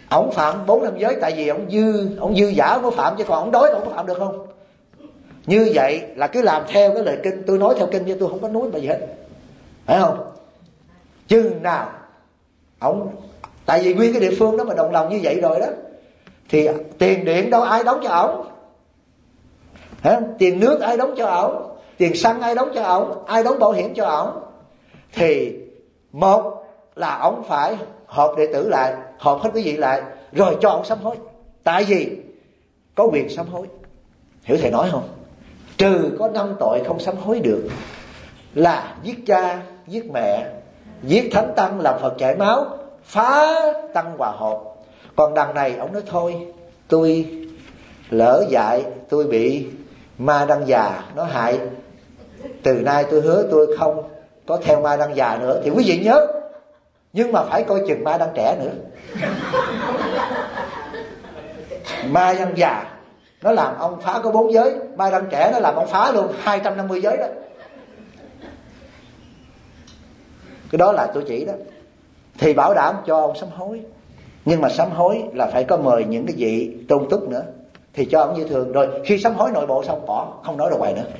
Ổng phạm 4 năm giới tại vì ổng dư giả có phạm, chứ còn ổng đói ổng có phạm được không? Như vậy là cứ làm theo cái lời kinh. Tôi nói theo kinh chứ tôi không có nói bài gì hết, phải không? Chừng nào ổng, tại vì nguyên cái địa phương đó mà đồng lòng như vậy rồi đó, thì tiền điện đâu ai đóng cho ổng, tiền nước ai đóng cho ổng, tiền xăng ai đóng cho ổng, ai đóng bảo hiểm cho ổng. Thì một là ổng phải họp đệ tử lại, họp hết quý vị lại, rồi cho ổng sám hối. Tại vì có quyền sám hối. Hiểu thầy nói không? Trừ có 5 tội không sám hối được, là giết cha, giết mẹ, giết thánh tăng, làm Phật chảy máu, phá tăng hòa hợp. Còn đằng này ông nói thôi, tôi lỡ dại, tôi bị ma đăng già nó hại, từ nay tôi hứa tôi không có theo ma đăng già nữa. Thì quý vị nhớ, nhưng mà phải coi chừng ma đăng trẻ nữa. Ma đăng già nó làm ông phá có 4 giới, ma đăng trẻ nó làm ông phá luôn 250 giới đó. Cái đó là tôi chỉ đó. Thì bảo đảm cho ông sám hối. Nhưng mà sám hối là phải có mời những cái vị tôn túc nữa, thì cho ông như thường. Rồi khi sám hối nội bộ xong bỏ, không nói ra ngoài nữa.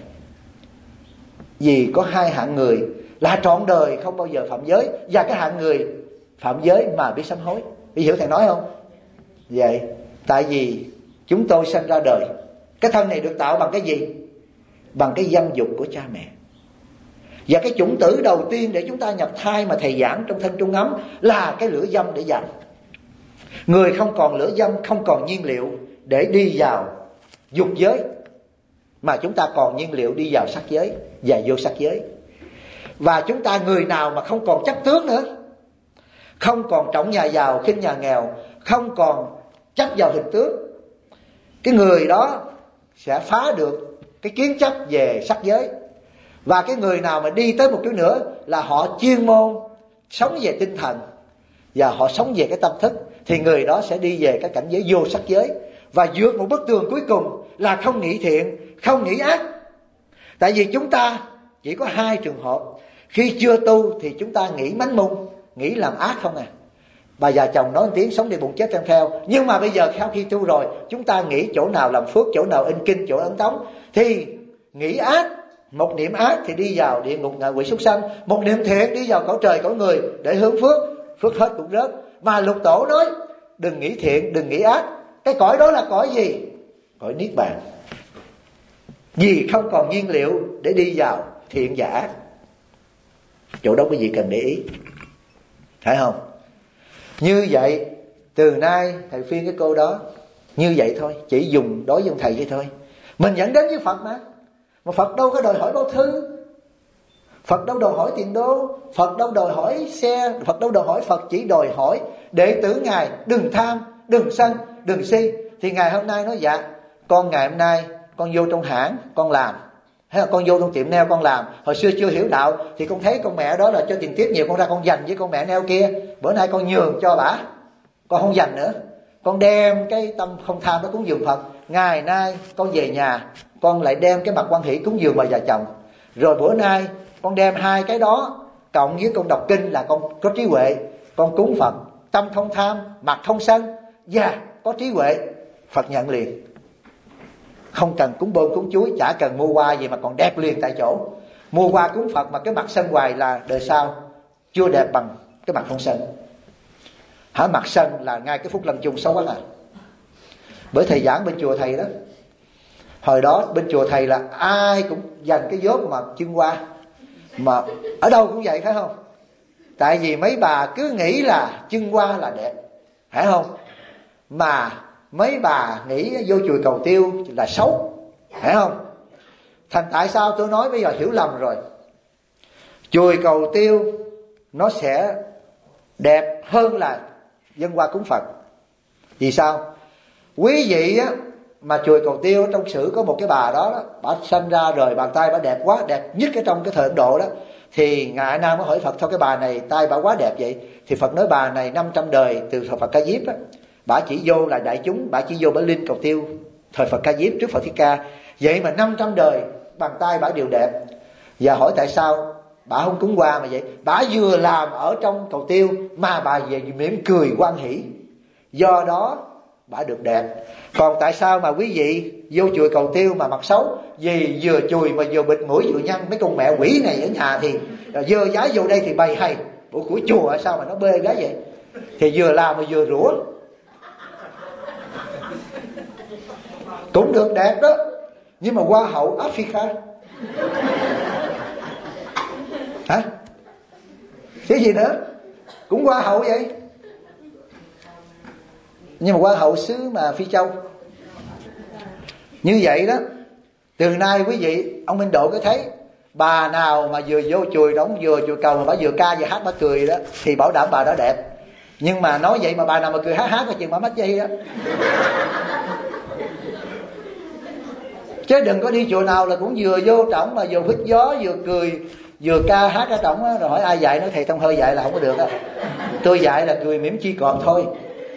Vì có 2 hạng người là trọn đời không bao giờ phạm giới, và cái hạng người phạm giới mà biết sám hối. Biết hiểu thầy nói không? Vậy tại vì chúng tôi sinh ra đời, cái thân này được tạo bằng cái gì? Bằng cái dâm dục của cha mẹ. Và cái chủng tử đầu tiên để chúng ta nhập thai mà thầy giảng trong Thân Trung Ấm là cái lửa dâm để dành. Người không còn lửa dâm, không còn nhiên liệu để đi vào dục giới, mà chúng ta còn nhiên liệu đi vào sắc giới và vô sắc giới. Và chúng ta người nào mà không còn chấp tướng nữa, không còn trọng nhà giàu khinh nhà nghèo, không còn chấp vào hình tướng, cái người đó sẽ phá được cái kiến chấp về sắc giới. Và cái người nào mà đi tới một chút nữa là họ chuyên môn sống về tinh thần và họ sống về cái tâm thức, thì người đó sẽ đi về cái cảnh giới vô sắc giới và vượt một bức tường cuối cùng là không nghĩ thiện, không nghĩ ác. Tại vì chúng ta chỉ có 2 trường hợp. Khi chưa tu thì chúng ta nghĩ mánh mung, nghĩ làm ác không à. Bà già chồng nói một tiếng sống đi bụng chết đem theo. Nhưng mà bây giờ sau khi tu rồi, chúng ta nghĩ chỗ nào làm phước, chỗ nào in kinh, chỗ ấn tống. Thì nghĩ ác, một niệm ác thì đi vào địa ngục ngạ quỷ súc sanh, một niệm thiện đi vào cõi trời cõi người để hướng phước, phước hết cũng rớt. Mà Lục Tổ nói đừng nghĩ thiện, đừng nghĩ ác. Cái cõi đó là cõi gì? Cõi niết bàn. Vì không còn nhiên liệu để đi vào thiện và ác. Chỗ đó quý vị cần để ý, phải không? Như vậy từ nay thầy phiên cái cô đó như vậy thôi, chỉ dùng đối với thầy vậy thôi. Mình dẫn đến với Phật mà Phật đâu có đòi hỏi bao thư, Phật đâu đòi hỏi tiền đô, Phật đâu đòi hỏi xe, Phật đâu đòi hỏi. Phật chỉ đòi hỏi đệ tử Ngài đừng tham, đừng sân, đừng si. Thì Ngài hôm nay nói dạ, con ngày hôm nay con vô trong hãng con làm, hay là con vô trong tiệm nail con làm. Hồi xưa chưa hiểu đạo thì con thấy con mẹ đó là cho tiền tiếp nhiều, con ra con dành với con mẹ nail kia. Bữa nay con nhường cho bả, con không dành nữa. Con đem cái tâm không tham đó cúng dường Phật. Ngày nay con về nhà, con lại đem cái mặt quan hỷ cúng dường bà già chồng. Rồi bữa nay con đem 2 cái đó cộng với con đọc kinh là con có trí huệ, con cúng Phật, tâm không tham, mặt không sân, và có trí huệ. Phật nhận liền. Không cần cúng bơm cúng chuối, chả cần mua hoa gì mà còn đẹp liền tại chỗ. Mua hoa cúng Phật mà cái mặt sân hoài là đời sau chưa đẹp bằng cái mặt không sân. Mặt sân là ngay cái phút lâm chung xấu quá à. Bởi thầy giảng bên chùa thầy đó, hồi đó bên chùa thầy là ai cũng dành cái vót mà chân hoa, mà ở đâu cũng vậy, phải không? Tại vì mấy bà cứ nghĩ là chân hoa là đẹp, phải không? Mà mấy bà nghĩ vô chùi cầu tiêu là xấu, phải không? Thành tại sao tôi nói bây giờ hiểu lầm rồi. Chùi cầu tiêu nó sẽ đẹp hơn là dân hoa cúng Phật. Vì sao? Quý vị á, mà chùi cầu tiêu trong sử có một cái bà đó, bà sanh ra rồi bàn tay bà đẹp quá, đẹp nhất ở trong cái thời Ấn Độ đó. Thì Ngài A Nan mới hỏi Phật, thôi cái bà này tay bà quá đẹp vậy. Thì Phật nói bà này 500 đời từ Phật Ca Diếp á, bà chỉ vô là đại chúng, bà chỉ vô bà linh cầu tiêu thời Phật Ca Diếp trước Phật Thích Ca. Vậy mà 500 đời bàn tay bà đều đẹp. Và hỏi tại sao bà không cúng hoa mà vậy? Bà vừa làm ở trong cầu tiêu mà bà về mỉm cười hoan hỷ. do đó bả được đẹp. Còn tại sao mà quý vị vô chùa cầu tiêu mà mặt xấu? Vì vừa chùi mà vừa bịt mũi vừa nhăn. Mấy con mẹ quỷ này ở nhà thì dơ dái vô đây thì bày hay. Ủa của chùa sao mà nó bê gái vậy? Thì vừa làm mà vừa rủa. Cũng được đẹp đó, nhưng mà hoa hậu Africa hả? Cái gì nữa? Cũng hoa hậu vậy, nhưng mà hoa hậu xứ mà Phi Châu. Như vậy đó, từ nay quý vị, ông Minh Độ có thấy bà nào mà vừa vô chùi đóng vừa chùi cầu mà bà vừa ca vừa hát bà cười đó thì bảo đảm bà đó đẹp. Nhưng mà nói vậy mà bà nào mà cười hát là chừng bà mất dây đó. Chứ đừng có đi chùa nào là cũng vừa vô trọng mà vừa hít gió vừa cười vừa ca hát ở trọng á, rồi hỏi ai dạy. Nói thầy Thông Hơi dạy là không có được á. Tôi dạy là cười mỉm chi còn thôi.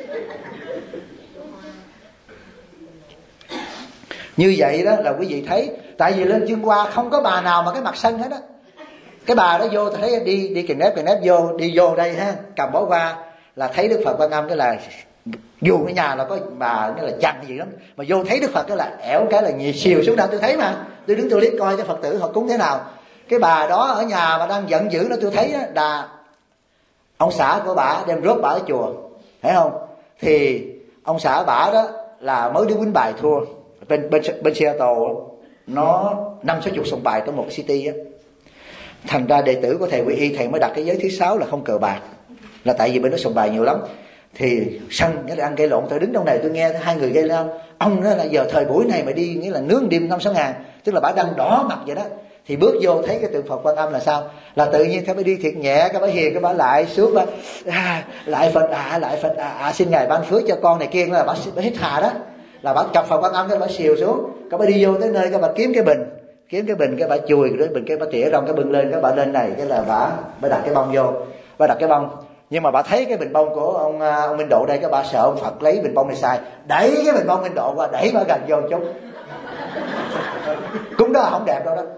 Như vậy đó là quý vị thấy, tại vì lên chương qua không có bà nào mà cái mặt sân hết á. Cái bà đó vô thấy đi kèn nếp vô, đi vô đây ha, cầm bó hoa là thấy Đức Phật Quan Âm, cái là dù cái nhà là có bà cái là chằn gì lắm, mà vô thấy Đức Phật cái là ẻo cái là nhì xìu xuống đâu. Tôi thấy mà, tôi đứng tôi liếc coi cái Phật tử họ cúng thế nào. Cái bà đó ở nhà mà đang giận dữ nó, tôi thấy đó, là ông xã của bà đem rốt bà ở chùa, thấy không? Thì ông xã bà đó là mới đi quýnh bài thua bên Seattle, nó 50-60 sòng bài trong một city á. Thành ra đệ tử của thầy Quy Y, thầy mới đặt cái giới thứ 6 là không cờ bạc, là tại vì bên đó sòng bài nhiều lắm. Thì sân nghĩa là ăn gây lộn. Tôi đứng trong này tôi nghe hai người gây lên, ông nói là giờ thời buổi này mà đi nghĩa là nướng đêm 5-6 ngàn, tức là bà đang đỏ mặt vậy đó. Thì bước vô thấy cái tượng Phật Quan Âm là sao? Là tự nhiên cái bà đi thiệt nhẹ, cái bà hiền, cái bà lại xuống bà lại Phật xin ngài ban phước cho con này kia, là bà hít hà đó, là bà chọc Phật Quan Âm cái bà xìu xuống, cái bà đi vô tới nơi cái bà kiếm cái bình cái bà chùi cái bình, cái bà tỉa rong cái bưng lên, cái bà lên này cái là bà đặt cái bông vô, bà đặt cái bông. Nhưng mà bà thấy cái bình bông của ông Minh Độ đây, cái bà sợ ông Phật lấy bình bông này xài, đẩy cái bình bông Minh Độ qua, đẩy bà gần vô chút. Cũng đó không đẹp đâu đó.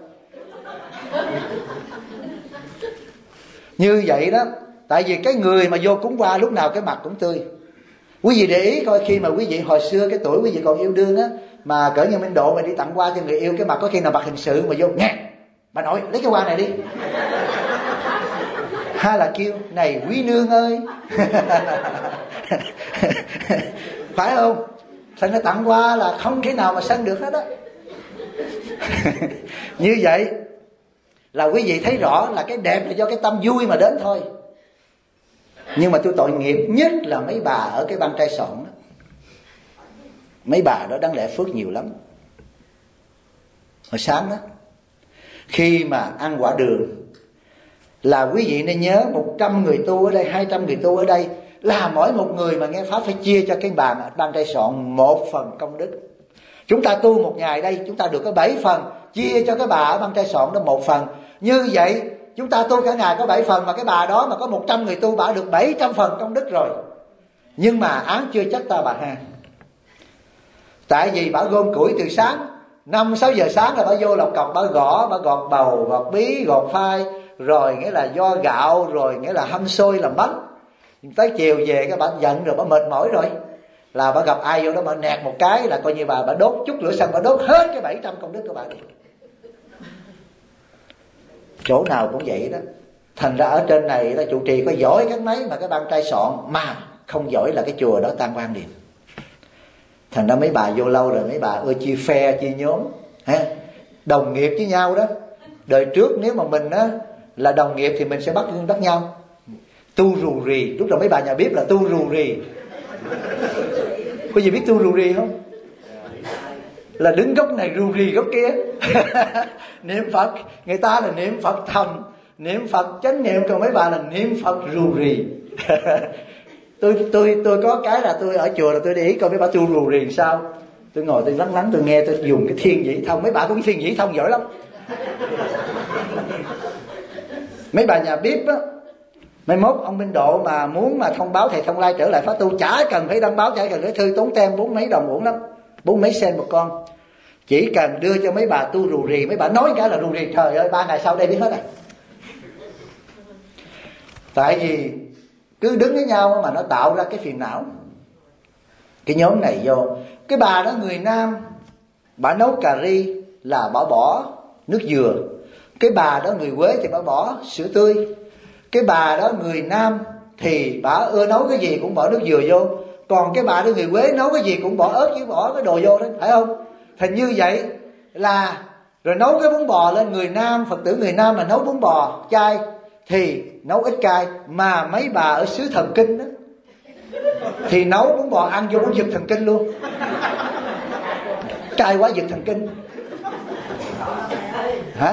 Như vậy đó, tại vì cái người mà vô cúng qua lúc nào cái mặt cũng tươi. Quý vị để ý coi, khi mà quý vị hồi xưa cái tuổi quý vị còn yêu đương á, mà cỡ như Minh Độ mà đi tặng hoa cho người yêu, cái mặt có khi nào mặt hình sự mà vô nghe bà nội lấy cái hoa này đi, hay là kêu này quý nương ơi phải không? Thành ra tặng hoa là không thể nào mà sân được hết á. Như vậy là quý vị thấy rõ là cái đẹp là do cái tâm vui mà đến thôi. Nhưng mà tôi tội nghiệp nhất là mấy bà ở cái Băng Trai Sọn đó. Mấy bà đó đáng lẽ phước nhiều lắm. Hồi sáng đó, khi mà ăn quả đường, là quý vị nên nhớ 100 người tu ở đây, 200 người tu ở đây, là mỗi một người mà nghe pháp phải chia cho cái bà Băng Trai Sọn 1 phần công đức. Chúng ta tu một ngày đây, chúng ta được có 7 phần, chia cho cái bà ở Băng Trai Sọn đó 1 phần. Như vậy chúng ta tu cả ngày có 7 phần, mà cái bà đó mà có 100 người tu, bà được 700 phần công đức rồi. Nhưng mà án chưa chắc ta bà ha. Tại vì bà gom củi từ sáng 5-6 giờ sáng là bà vô lọc cọc, bà gõ, bà gọt bầu, gọt bí, gọt phai, rồi nghĩa là do gạo, rồi nghĩa là hâm xôi làm bánh. Tới chiều về cái bà giận rồi, bà mệt mỏi rồi, là bà gặp ai vô đó bà nẹt một cái là coi như bà đốt chút lửa xăng, bà đốt hết cái 700 công đức của bà đi. Chỗ nào cũng vậy đó. Thành ra ở trên này là trụ trì có giỏi cái mấy mà cái Băng Trai Sọn mà không giỏi là cái chùa đó tan quan liền. Thành ra mấy bà vô lâu rồi mấy bà ưa chia phe chia nhóm ha, đồng nghiệp với nhau đó. Đời trước nếu mà mình á là đồng nghiệp thì mình sẽ bắt nhau tu rù rì. Lúc đầu mấy bà nhà bếp là tu rù rì. Có gì biết tu rù rì không? Là đứng góc này rù rì góc kia. Niệm Phật, người ta là niệm Phật thầm, niệm Phật chánh niệm, còn mấy bà là niệm Phật rù rì. Tôi có cái là tôi ở chùa là tôi để ý coi mấy bà tu rù rì sao. Tôi ngồi tôi lắng tôi nghe, tôi dùng cái thiên nhĩ thông. Mấy bà có cái thiên nhĩ thông giỏi lắm. Mấy bà nhà bếp á, mai mốt ông Minh Độ mà muốn mà thông báo thầy Thông Lai trở lại pháp tu, chả cần phải đăng báo, chả cần phải thư tốn tem 4 mấy đồng uổng lắm, 4 mấy sen một con. Chỉ cần đưa cho mấy bà tu rù rì, mấy bà nói cái là rù rì, trời ơi 3 ngày sau đây biết hết rồi. Tại vì cứ đứng với nhau mà nó tạo ra cái phiền não. cái nhóm này vô. Cái bà đó người Nam, bà nấu cà ri là bà bỏ nước dừa. Cái bà đó người Quế thì bà bỏ sữa tươi. Cái bà đó người Nam thì bà ưa nấu cái gì cũng bỏ nước dừa vô. Còn cái bà đó người Quế nấu cái gì cũng bỏ ớt với bỏ cái đồ vô đó, phải không? Thành như vậy là rồi nấu cái bún bò lên, người Nam, Phật tử người Nam mà nấu bún bò chay thì nấu ít cay. Mà mấy bà ở xứ thần kinh đó thì nấu bún bò ăn vô cũng giật thần kinh luôn, cay quá giật thần kinh. Hả?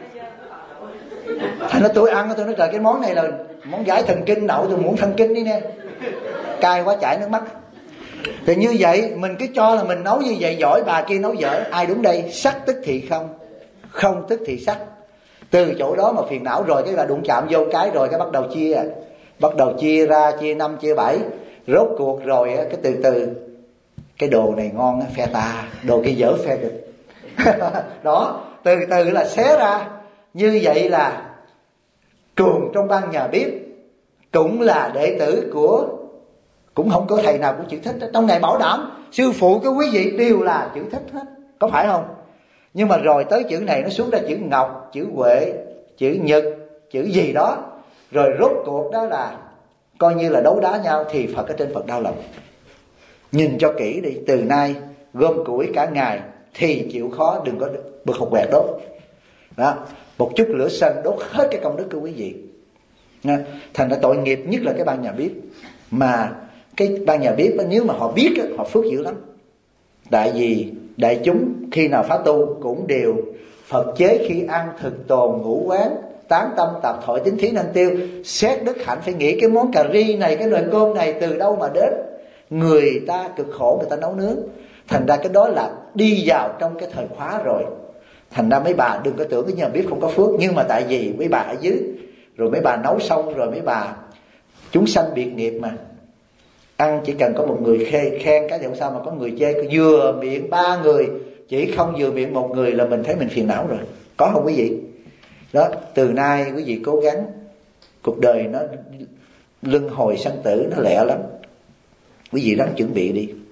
Thành ra tôi ăn, tôi nói trời, cái món này là món giải thần kinh, đậu tôi muốn thần kinh đi nè, cay quá chảy nước mắt. Thì như vậy mình cứ cho là mình nấu như vậy giỏi, bà kia nấu dở, ai đúng đây? Sắc tức thị không, không tức thị sắc. Từ chỗ đó mà phiền não rồi cái là đụng chạm vô cái rồi cái bắt đầu chia ra, chia 5 chia 7. Rốt cuộc rồi cái từ từ cái đồ này ngon phe ta, đồ kia dở phe địch. Đó, từ từ là xé ra. Như vậy là trường trong ban nhà bếp cũng là đệ tử của, cũng không có thầy nào cũng chữ thích. Trong này bảo đảm sư phụ của quý vị đều là chữ thích hết, có phải không? Nhưng mà rồi tới chữ này nó xuống ra chữ Ngọc, chữ Huệ, chữ Nhật, chữ gì đó. Rồi rốt cuộc đó là coi như là đấu đá nhau. Thì Phật ở trên Phật đau lòng. Nhìn cho kỹ đi, từ nay gom củi cả ngày thì chịu khó đừng có bực hột quẹt đốt. Đó, một chút lửa xanh đốt hết cái công đức của quý vị. Thành ra tội nghiệp nhất là cái ban nhà bếp. Mà cái ban nhà bếp nếu mà họ biết họ phước dữ lắm. Tại vì đại chúng khi nào phá tu cũng đều Phật chế khi ăn, thực tồn, ngũ quán, tán tâm, tạp thoại, tính thí năng tiêu. Xét đức hạnh phải nghĩ cái món cà ri này, cái nồi cơm này từ đâu mà đến. Người ta cực khổ người ta nấu nướng. Thành ra cái đó là đi vào trong cái thời khóa rồi. Thành ra mấy bà đừng có tưởng cái nhà bếp không có phước. Nhưng mà tại vì mấy bà ở dưới, rồi mấy bà nấu xong rồi mấy bà chúng sanh biệt nghiệp mà. Ăn chỉ cần có một người khen cái thì không sao, mà có người chê. Vừa miệng 3 người, chỉ không vừa miệng 1 người là mình thấy mình phiền não rồi. Có không quý vị? Đó, từ nay quý vị cố gắng. Cuộc đời nó luân hồi sanh tử nó lẹ lắm. Quý vị ráng chuẩn bị đi.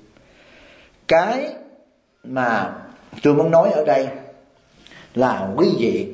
Cái mà tôi muốn nói ở đây là quý vị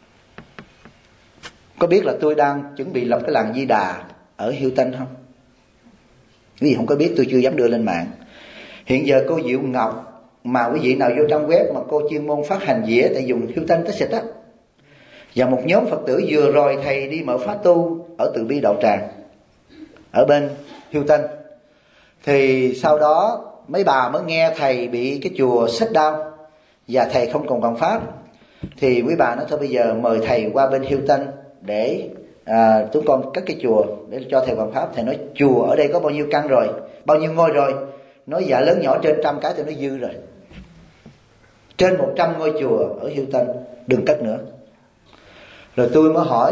có biết là tôi đang chuẩn bị lập cái làng Di Đà ở Hiêu Tinh không? Quý vị không có biết, tôi chưa dám đưa lên mạng. Hiện giờ cô Diệu Ngọc, mà quý vị nào vô trong web mà cô chuyên môn phát hành dĩa tại dùng Hiêu Tinh Tích Xịt á, và một nhóm Phật tử vừa rồi thầy đi mở pháp tu ở Từ Bi Đạo Tràng ở bên Hiêu Tinh. Thì sau đó mấy bà mới nghe thầy bị cái chùa xích đau và thầy không còn bằng pháp. Thì quý bà nói thôi bây giờ mời thầy qua bên Hiêu Tinh để chúng con cất cái chùa để cho thầy bằng pháp. Thầy nói chùa ở đây có bao nhiêu căn rồi, bao nhiêu ngôi rồi? Nói dạ lớn nhỏ trên 100 cái. Tôi nói dư rồi, trên 100 ngôi chùa ở Hiêu Tinh, đừng cất nữa. Rồi tôi mới hỏi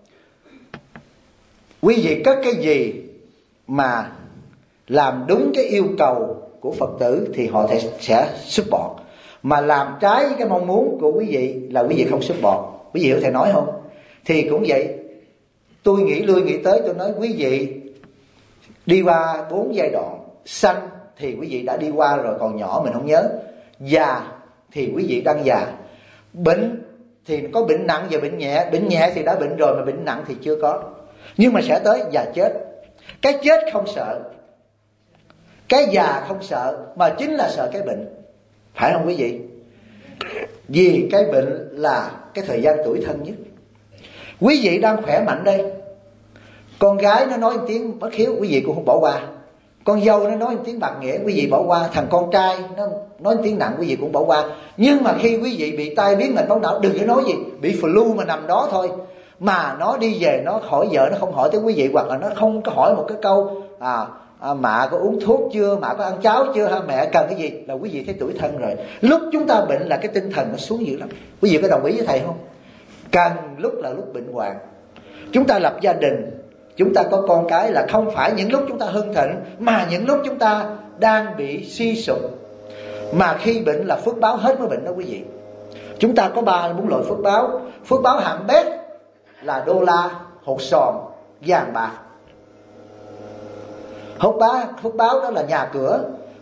quý vị cất cái gì mà làm đúng cái yêu cầu của Phật tử thì họ sẽ support. Mà làm trái với cái mong muốn của quý vị là quý vị không support. Quý vị hiểu thầy nói không? Thì cũng vậy, tôi nghĩ lui nghĩ tới, tôi nói quý vị đi qua 4 giai đoạn. Sanh thì quý vị đã đi qua rồi, còn nhỏ mình không nhớ. Già thì quý vị đang già. Bệnh thì có bệnh nặng và bệnh nhẹ. Bệnh nhẹ thì đã bệnh rồi, mà bệnh nặng thì chưa có. Nhưng mà sẽ tới già chết. Cái chết không sợ, cái già không sợ, mà chính là sợ cái bệnh. Phải không quý vị? Vì cái bệnh là cái thời gian tuổi thân nhất. Quý vị đang khỏe mạnh đây, con gái nó nói một tiếng bất hiếu, quý vị cũng không bỏ qua. Con dâu nó nói một tiếng bạc nghĩa, quý vị bỏ qua. Thằng con trai nó nói một tiếng nặng, quý vị cũng bỏ qua. Nhưng mà khi quý vị bị tai biến mạch máu não, đừng có nói gì, bị flu mà nằm đó thôi, mà nó đi về nó hỏi vợ, nó không hỏi tới quý vị, hoặc là nó không có hỏi một cái câu mạ có uống thuốc chưa, mạ có ăn cháo chưa, ha mẹ cần cái gì, là quý vị thấy tuổi thân rồi. Lúc chúng ta bệnh là cái tinh thần nó xuống dữ lắm. Quý vị có đồng ý với thầy không? Cần lúc là lúc bệnh hoạn. Chúng ta lập gia đình, chúng ta có con cái là không phải những lúc chúng ta hưng thịnh, mà những lúc chúng ta đang bị suy sụp. Mà khi bệnh là phước báo hết mới bệnh đó quý vị. Chúng ta có 3-4 loại phước báo. Phước báo hạng bét là đô la, hột sòn, vàng bạc. Phước báo đó là nhà cửa.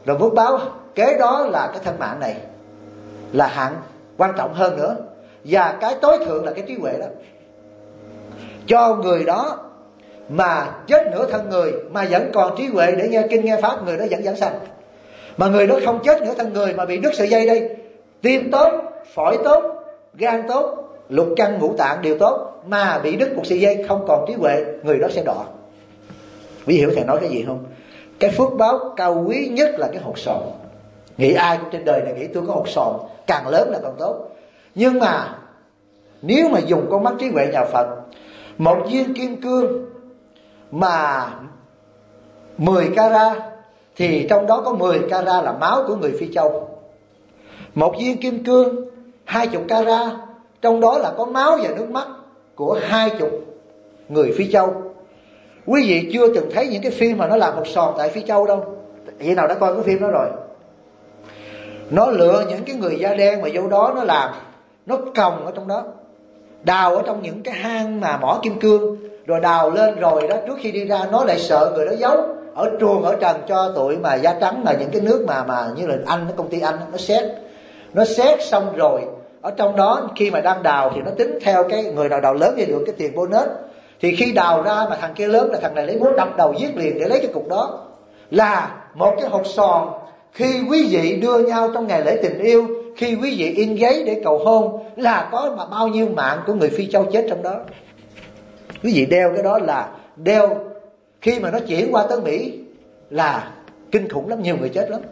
Rồi phước báo kế đó là cái thân mạng này, là hạng quan trọng hơn nữa. Và cái tối thượng là cái trí huệ đó. Cho người đó mà chết nửa thân người mà vẫn còn trí huệ để nghe kinh nghe pháp, người đó vẫn giảng sanh. Mà người đó không chết nửa thân người mà bị đứt sợi dây đây, tim tốt, phổi tốt, gan tốt, lục căn ngũ tạng đều tốt, mà bị đứt một sợi dây không còn trí huệ, người đó sẽ đọa. Quý hiểu thầy nói cái gì không? Cái phước báo cao quý nhất là cái hột sòn. Nghĩ ai cũng trên đời này nghĩ tôi có hột sòn, càng lớn là càng tốt. Nhưng mà nếu mà dùng con mắt trí huệ nhà Phật, một viên kim cương mà 10 carat thì trong đó có 10 carat là máu của người Phi Châu. Một viên kim cương 20 carat, trong đó là có máu và nước mắt của 20 người Phi Châu. Quý vị chưa từng thấy những cái phim mà nó làm hột sòn tại Phi Châu đâu. Vậy nào đã coi cái phim đó rồi? Nó lựa những cái người da đen mà vô đó nó làm, nó còng ở trong đó, đào ở trong những cái hang mà mỏ kim cương, rồi đào lên rồi đó, trước khi đi ra nó lại sợ người đó giấu ở truồng ở trần cho tụi mà da trắng, là những cái nước mà như là Anh, cái công ty Anh nó xét xong rồi ở trong đó khi mà đang đào thì nó tính theo cái người nào đào lớn thì được cái tiền bonus. Thì khi đào ra mà thằng kia lớn là thằng này lấy búa đập đầu giết liền để lấy cái cục đó. Là một cái hột sòn khi quý vị đưa nhau trong ngày lễ tình yêu, khi quý vị in giấy để cầu hôn, là có mà bao nhiêu mạng của người Phi Châu chết trong đó. Quý vị đeo cái đó là đeo, khi mà nó chuyển qua tới Mỹ là kinh khủng lắm, nhiều người chết lắm.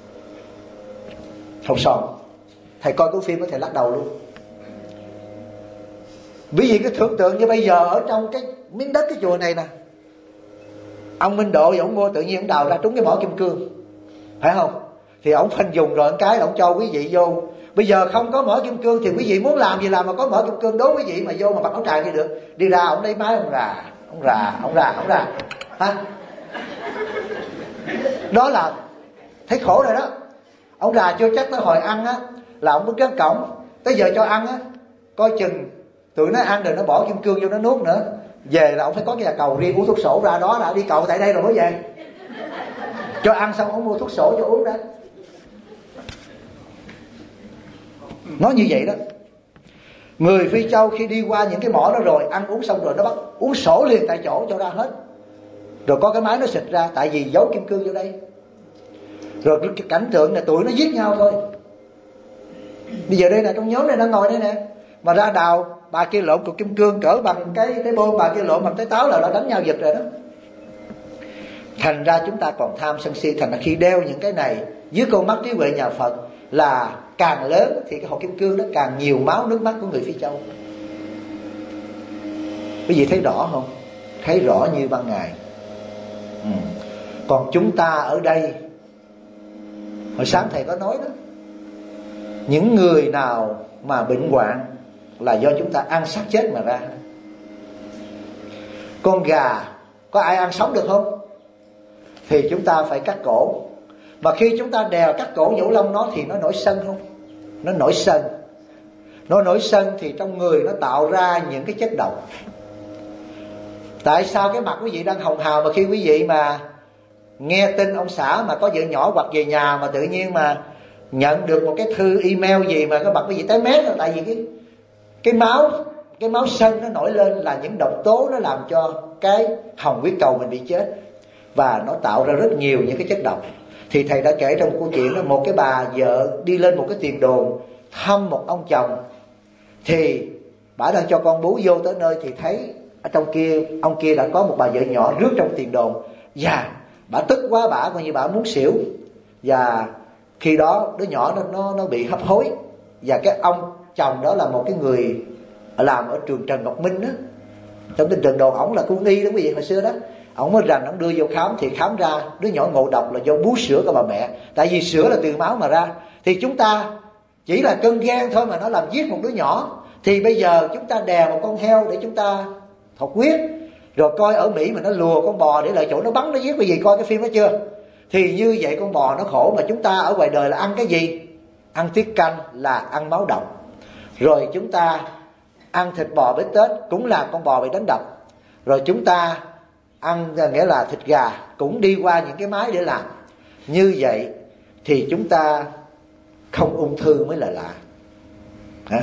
Hột sòn. Thầy coi cái phim đó thầy lắc đầu luôn. Quý vị cứ tưởng tượng như bây giờ ở trong cái miếng đất cái chùa này nè, ông Minh Độ ông mua tự nhiên ông đào ra trúng cái mỏ kim cương, phải không? Thì ông phanh dùng rồi cái là ông cho quý vị vô. Bây giờ không có mỏ kim cương thì quý vị muốn làm gì làm, mà có mỏ kim cương đố quý vị mà vô mà mặc áo tràng đi được. Đi ra ông lấy máy ông rà hả? Đó là thấy khổ rồi đó. Ông rà chưa chắc tới hồi ăn á là ông bước đến cổng, tới giờ cho ăn á coi chừng tụi nó ăn rồi nó bỏ kim cương vô nó nuốt nữa. Về là ông phải có cái nhà cầu riêng, uống thuốc sổ ra đó, là đi cầu tại đây rồi mới về. Cho ăn xong ông mua thuốc sổ cho uống đó. Nói như vậy đó. Người Phi Châu khi đi qua những cái mỏ đó rồi, ăn uống xong rồi nó bắt uống sổ liền tại chỗ cho ra hết. Rồi có cái máy nó xịt ra, tại vì giấu kim cương vô đây. Rồi cái cảnh tượng này tụi nó giết nhau thôi. Bây giờ đây nè, trong nhóm này đang ngồi đây nè, mà ra đào, bà kia lộn cục kim cương cỡ bằng cái bôn, bà kia lộn bằng cái táo là đánh nhau giật rồi đó. Thành ra chúng ta còn tham sân si. Thành ra khi đeo những cái này dưới con mắt trí huệ nhà Phật là càng lớn thì cái hột kim cương đó càng nhiều máu nước mắt của người Phi Châu. Quý vị thấy rõ không? Thấy rõ như ban ngày. Còn chúng ta ở đây, hồi sáng thầy có nói đó, những người nào mà bệnh hoạn là do chúng ta ăn xác chết mà ra. Con gà có ai ăn sống được không? Thì chúng ta phải cắt cổ. Mà khi chúng ta đèo cắt cổ nhổ lông nó thì nó nổi sân không? Nó nổi sân. Nó nổi sân thì trong người nó tạo ra những cái chất độc. Tại sao cái mặt quý vị đang hồng hào mà khi quý vị mà nghe tin ông xã mà có vợ nhỏ hoặc về nhà mà tự nhiên mà nhận được một cái thư email gì mà cái mặt quý vị tái mét, là tại vì cái máu sân nó nổi lên, là những độc tố nó làm cho cái hồng huyết cầu mình bị chết, và nó tạo ra rất nhiều những cái chất độc. Thì thầy đã kể trong câu chuyện đó, một cái bà vợ đi lên một cái tiền đồn thăm một ông chồng, thì bà đang cho con bú vô tới nơi thì thấy ở trong kia ông kia đã có một bà vợ nhỏ rước trong tiền đồn, và bà tức quá, bà coi như bà muốn xỉu. Và khi đó đứa nhỏ nó bị hấp hối, và cái ông chồng đó là một cái người làm ở trường Trần Ngọc Minh đó, trong cái trường đồn, ổng là quân y đó quý vị hồi xưa đó. Ổng mới rành, ổng đưa vô khám thì khám ra đứa nhỏ ngộ độc là do bú sữa của bà mẹ. Tại vì sữa là từ máu mà ra. Thì chúng ta chỉ là cơn ghen thôi mà nó làm giết một đứa nhỏ. Thì bây giờ chúng ta đè một con heo để chúng ta thọc huyết. Rồi coi ở Mỹ mà nó lùa con bò để lại chỗ nó bắn nó giết. Quý vị coi cái phim đó chưa? Thì như vậy con bò nó khổ, mà chúng ta ở ngoài đời là ăn cái gì? Ăn tiết canh là ăn máu độc. Rồi chúng ta ăn thịt bò bít tết cũng là con bò bị đánh đập. Rồi chúng ta ăn nghĩa là thịt gà cũng đi qua những cái máy để làm. Như vậy thì chúng ta không ung thư mới là lạ. Hả?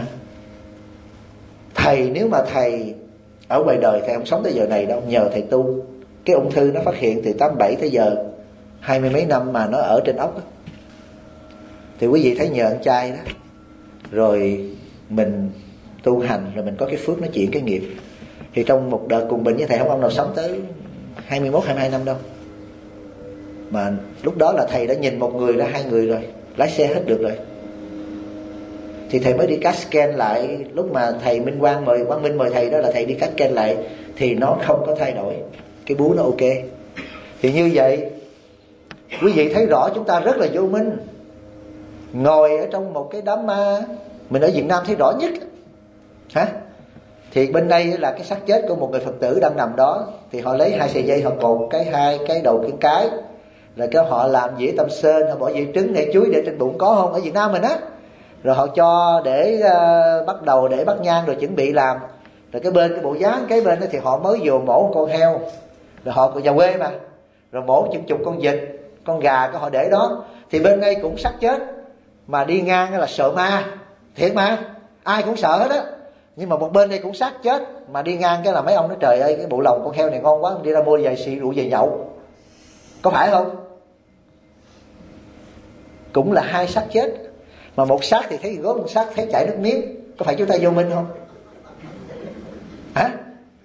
Thầy, nếu mà thầy ở ngoài đời thầy không sống tới giờ này đâu, nhờ thầy tu, cái ung thư nó phát hiện từ 87 tới giờ 20 mấy năm mà nó ở trên óc đó. Thì quý vị thấy nhờ anh trai đó, rồi mình tu hành, rồi mình có cái phước nói chuyện cái nghiệp. Thì trong một đợt cùng bệnh với thầy, không ông nào sống tới 21, 22 năm đâu. Mà lúc đó là thầy đã nhìn một người ra 2 người rồi, lái xe hết được rồi. Thì thầy mới đi CAT scan lại. Lúc mà thầy Minh Quang Minh mời thầy đó, là thầy đi CAT scan lại thì nó không có thay đổi, cái bú nó ok. Thì như vậy quý vị thấy rõ chúng ta rất là vô minh. Ngồi ở trong một cái đám ma, mình ở Việt Nam thấy rõ nhất. Hả? Thì bên đây là cái xác chết của một người Phật tử đang nằm đó. Thì họ lấy 2 sợi dây, họ cột cái đầu cái, rồi cái họ làm dĩa tâm sơn, họ bỏ dĩa trứng để chuối để trên bụng, có không? Ở Việt Nam mình á. Rồi họ cho để bắt đầu để bắt nhang rồi chuẩn bị làm. Rồi cái bên cái bộ dáng cái bên đó thì họ mới vừa mổ một con heo. Rồi họ còn nhà quê mà, rồi mổ chục con vịt, con gà, cái họ để đó. Thì bên đây cũng xác chết, mà đi ngang là sợ ma, thiệt mà, ai cũng sợ hết á. Nhưng mà một bên đây cũng xác chết, mà đi ngang cái là mấy ông nói trời ơi, cái bộ lòng con heo này ngon quá, đi ra mua vài xì rượu về nhậu. Có phải không? Cũng là 2 xác chết, mà một xác thì thấy gớm, một xác thấy chảy nước miếng. Có phải chúng ta vô minh không? Hả?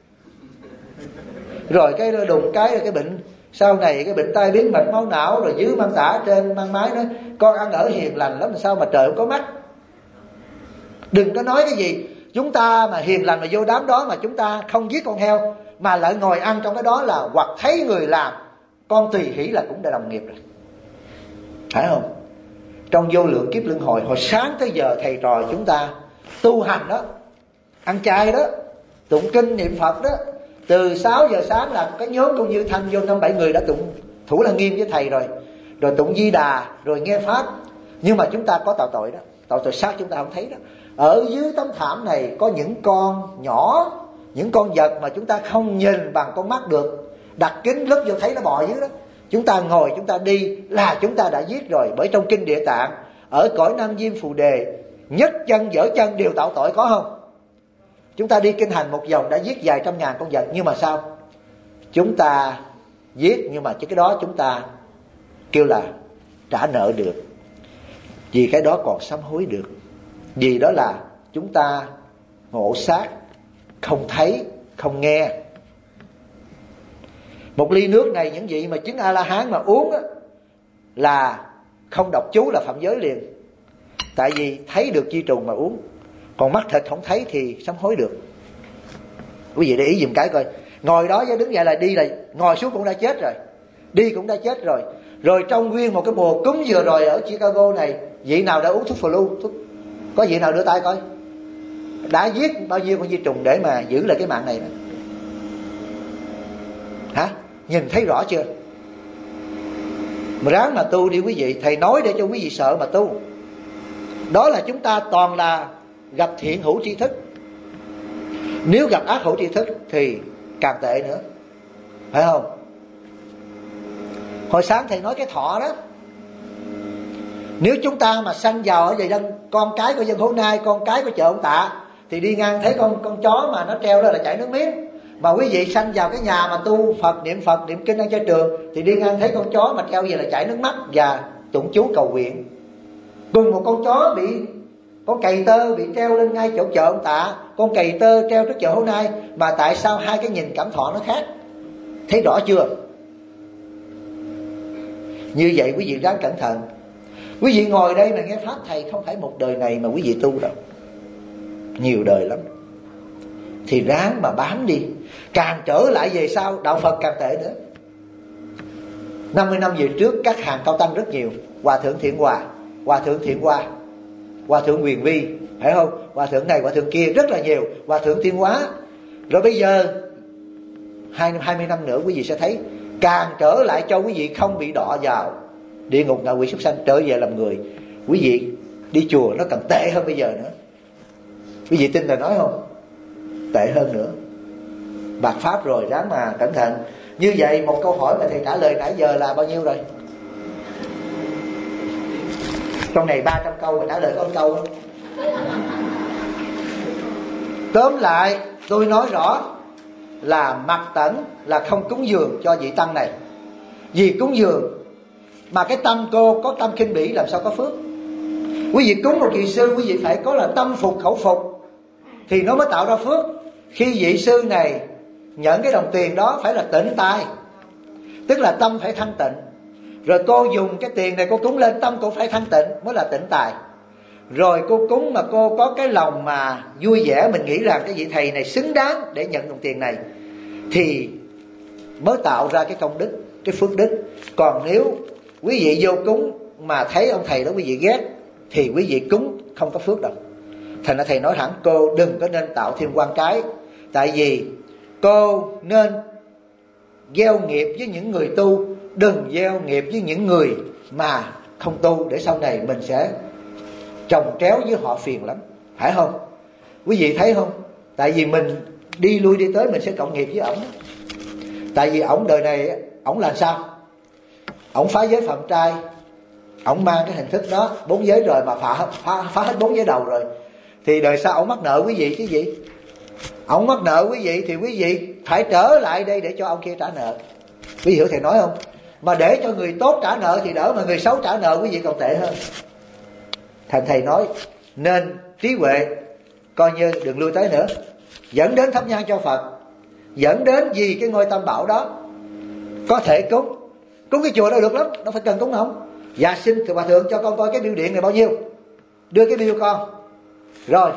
Rồi cái đùng cái bệnh sau này, cái bệnh tai biến mạch máu não, rồi dưới mang tả trên mang mái đó, con ăn ở hiền lành lắm, sao mà trời không có mắt. Đừng có nói cái gì chúng ta mà hiền lành mà vô đám đó mà chúng ta không giết con heo, mà lại ngồi ăn trong cái đó, là hoặc thấy người làm con tùy hỷ là cũng đã đồng nghiệp rồi. Phải không? Trong vô lượng kiếp luân hồi, hồi sáng tới giờ thầy trò chúng ta tu hành đó, ăn chay đó, tụng kinh niệm Phật đó, từ 6 giờ sáng là cái nhóm của Như Thanh vô 5-7 người đã tụng Thủ Lăng Nghiêm với thầy rồi, rồi tụng Di Đà, rồi nghe pháp. Nhưng mà chúng ta có tạo tội đó, tội sát chúng ta không thấy đó. Ở dưới tấm thảm này có những con nhỏ, những con vật mà chúng ta không nhìn bằng con mắt được, đặt kính lúp vô thấy nó bò dưới đó. Chúng ta ngồi, chúng ta đi là chúng ta đã giết rồi. Bởi trong kinh Địa Tạng, ở cõi Nam Diêm Phù Đề, nhất chân dở chân đều tạo tội, có không? Chúng ta đi kinh hành một vòng đã giết vài trăm ngàn con vật. Nhưng mà sao? Chúng ta giết, nhưng mà cái đó chúng ta kêu là trả nợ được, vì cái đó còn sám hối được. Vì đó là chúng ta ngộ sát, không thấy, không nghe. Một ly nước này, những vị mà chứng A-la-hán mà uống á, là không đọc chú là phạm giới liền. Tại vì thấy được chi trùng mà uống. Còn mắt thịt không thấy thì sám hối được. Quý vị để ý dùm cái coi. Ngồi đó với đứng dậy là đi, là ngồi xuống cũng đã chết rồi, đi cũng đã chết rồi. Rồi trong nguyên một cái mùa cúm vừa rồi ở Chicago này, vị nào đã uống thuốc flu? Có vị nào đưa tay coi? Đã giết bao nhiêu con vi trùng để mà giữ lại cái mạng này đó. Hả? Nhìn thấy rõ chưa? Mà ráng mà tu đi quý vị. Thầy nói để cho quý vị sợ mà tu. Đó là chúng ta toàn là gặp thiện hữu tri thức. Nếu gặp ác hữu tri thức thì càng tệ nữa. Phải không? Hồi sáng thầy nói cái thọ đó. Nếu chúng ta mà sanh vào ở vậy dân, con cái của dân Hố Nai, con cái của chợ ông Tạ, thì đi ngang thấy con chó mà nó treo đó là chảy nước miếng. Mà quý vị sanh vào cái nhà mà tu Phật, niệm kinh ăn chay trường, thì đi ngang thấy con chó mà treo về là chảy nước mắt và tụng chú cầu nguyện. Cùng một con chó bị, con cầy tơ bị treo lên ngay chỗ chợ ông Tạ, con cầy tơ treo trước chợ Hố Nai, mà tại sao hai cái nhìn cảm thọ nó khác? Thấy rõ chưa? Như vậy quý vị ráng cẩn thận. Quý vị ngồi đây mà nghe pháp thầy, không phải một đời này mà quý vị tu đâu, nhiều đời lắm. Thì ráng mà bám đi. Càng trở lại về sau, đạo Phật càng tệ nữa. 50 năm về trước các hàng cao tăng rất nhiều. Hòa thượng Thiện Hòa, Hòa thượng Thiện Hoa, Hòa thượng Quyền Vi, phải không? Hòa thượng này, hòa thượng kia rất là nhiều. Hòa thượng Thiên Hóa. Rồi bây giờ 20 năm nữa quý vị sẽ thấy càng trở lại cho quý vị không bị đọa vào địa ngục ngạ quỷ súc sanh, trở về làm người. Quý vị đi chùa nó càng tệ hơn bây giờ nữa. Quý vị tin là nói không? Tệ hơn nữa. Bạc pháp rồi, ráng mà cẩn thận. Như vậy một câu hỏi mà thầy trả lời nãy giờ là bao nhiêu rồi? Trong này 300 câu mà trả lời có một câu. Tóm lại tôi nói rõ là mặc tẩn là không cúng dường cho vị tăng này. Vì cúng dường mà cái tâm cô có tâm khinh bỉ làm sao có phước. Quý vị cúng một vị sư, quý vị phải có là tâm phục khẩu phục thì nó mới tạo ra phước. Khi vị sư này nhận cái đồng tiền đó phải là tịnh tài, tức là tâm phải thanh tịnh. Rồi cô dùng cái tiền này cô cúng lên, tâm cô phải thanh tịnh mới là tịnh tài. Rồi cô cúng mà cô có cái lòng mà vui vẻ, mình nghĩ rằng cái vị thầy này xứng đáng để nhận đồng tiền này, thì mới tạo ra cái công đức, cái phước đức. Còn nếu quý vị vô cúng mà thấy ông thầy đó quý vị ghét thì quý vị cúng không có phước đâu. Thành ra thầy nói thẳng cô đừng có nên tạo thêm quan cái. Tại vì cô nên gieo nghiệp với những người tu, đừng gieo nghiệp với những người mà không tu, để sau này mình sẽ chồng chéo với họ phiền lắm, phải không? Quý vị thấy không? Tại vì mình đi lui đi tới mình sẽ cộng nghiệp với ổng. Tại vì ổng đời này ổng làm sao? Ổng phá giới phạm trai, ổng mang cái hình thức đó 4 giới rồi mà phá hết 4 giới đầu rồi, thì đời sau ổng mắc nợ quý vị chứ gì. Ổng mắc nợ quý vị thì quý vị phải trở lại đây để cho ông kia trả nợ. Quý vị hiểu thầy nói không? Mà để cho người tốt trả nợ thì đỡ, mà người xấu trả nợ quý vị còn tệ hơn. Thành thầy nói nên trí huệ, coi như đừng lui tới nữa, dẫn đến thắp nhang cho Phật, dẫn đến vì cái ngôi Tam Bảo đó có thể cúng cái chùa đâu được lắm, đâu phải cần cúng không. Dạ xin thưa hòa thượng cho con coi cái bill điện này bao nhiêu, đưa cái bill con, rồi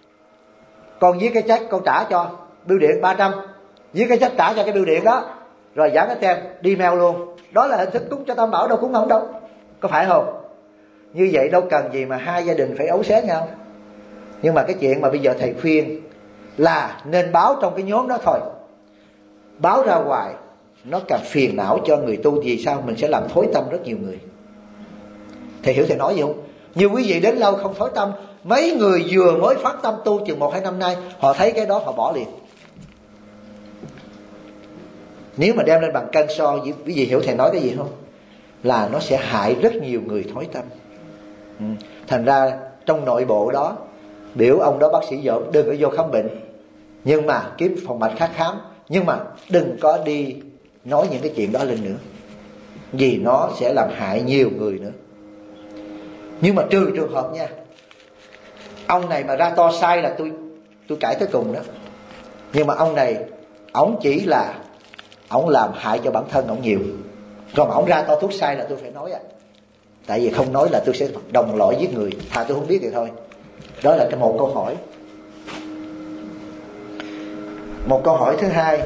con viết cái check con trả cho bill điện 300, viết cái check trả cho cái bill điện đó, rồi dán cái tem đi mail luôn. Đó là hình thức cúng cho Tam Bảo, đâu cúng không đâu, có phải không? Như vậy đâu cần gì mà hai gia đình phải ấu xé nhau. Nhưng mà cái chuyện mà bây giờ thầy khuyên là nên báo trong cái nhóm đó thôi. Báo ra ngoài nó càng phiền não cho người tu. Vì sao? Mình sẽ làm thối tâm rất nhiều người. Thầy hiểu thầy nói gì không? Nhiều quý vị đến lâu không thối tâm. Mấy người vừa mới phát tâm tu chừng 1-2 năm nay, họ thấy cái đó họ bỏ liền. Nếu mà đem lên bằng cân so, quý vị hiểu thầy nói cái gì không? Là nó sẽ hại rất nhiều người thối tâm. Thành ra trong nội bộ đó biểu ông đó bác sĩ dọn đừng có vô khám bệnh, nhưng mà kiếm phòng mạch khác khám, nhưng mà đừng có đi nói những cái chuyện đó lên nữa, vì nó sẽ làm hại nhiều người nữa. Nhưng mà trừ trường hợp nha, ông này mà ra to sai là tôi cãi tới cùng đó. Nhưng mà ông này ổng chỉ là ổng làm hại cho bản thân ổng nhiều, còn ổng ra to thuốc sai là tôi phải nói à. Tại vì không nói là tôi sẽ đồng lõi giết người, thà tôi không biết thì thôi. Đó là cái một câu hỏi. Một câu hỏi thứ hai,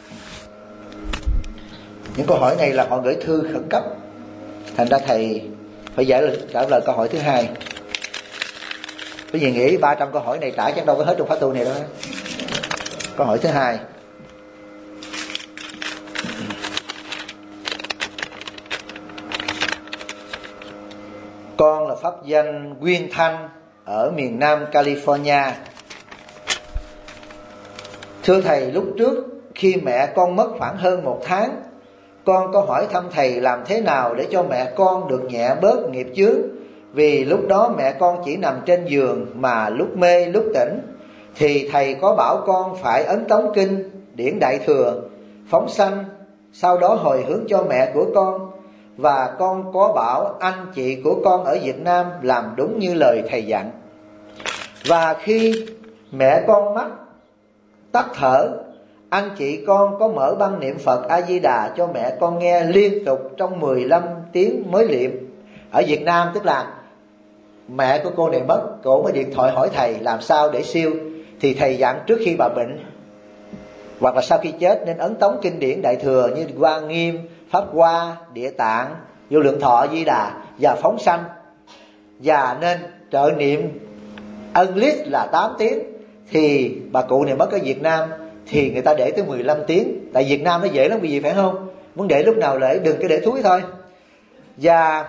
những câu hỏi này là họ gửi thư khẩn cấp, thành ra thầy phải trả lời câu hỏi thứ hai. Quý vị nghĩ 300 câu hỏi này trả chắc đâu có hết trong khóa tu này đâu. Câu hỏi thứ hai: con là pháp danh Nguyên Thanh ở miền Nam California. Thưa thầy, lúc trước khi mẹ con mất khoảng hơn 1 tháng, con có hỏi thăm thầy làm thế nào để cho mẹ con được nhẹ bớt nghiệp chướng. Vì lúc đó mẹ con chỉ nằm trên giường mà lúc mê lúc tỉnh. Thì thầy có bảo con phải ấn tống kinh điển Đại Thừa, phóng sanh, sau đó hồi hướng cho mẹ của con. Và con có bảo anh chị của con ở Việt Nam làm đúng như lời thầy dặn. Và khi mẹ con mắc tắt thở, anh chị con có mở băng niệm Phật A Di Đà cho mẹ con nghe liên tục trong 15 tiếng mới niệm. Ở Việt Nam tức là mẹ của cô này mất, cô mới điện thoại hỏi thầy làm sao để siêu. Thì thầy dặn trước khi bà bệnh hoặc là sau khi chết nên ấn tống kinh điển Đại Thừa như Quan Nghiêm, Pháp Hoa, Địa Tạng, Vô Lượng Thọ, Di Đà và phóng sanh. Và nên trợ niệm ân lít là 8 tiếng. Thì bà cụ này mất ở Việt Nam thì người ta để tới 15 tiếng. Tại Việt Nam nó dễ lắm quý vị phải không? Muốn để lúc nào để, đừng có để thúi thôi. Và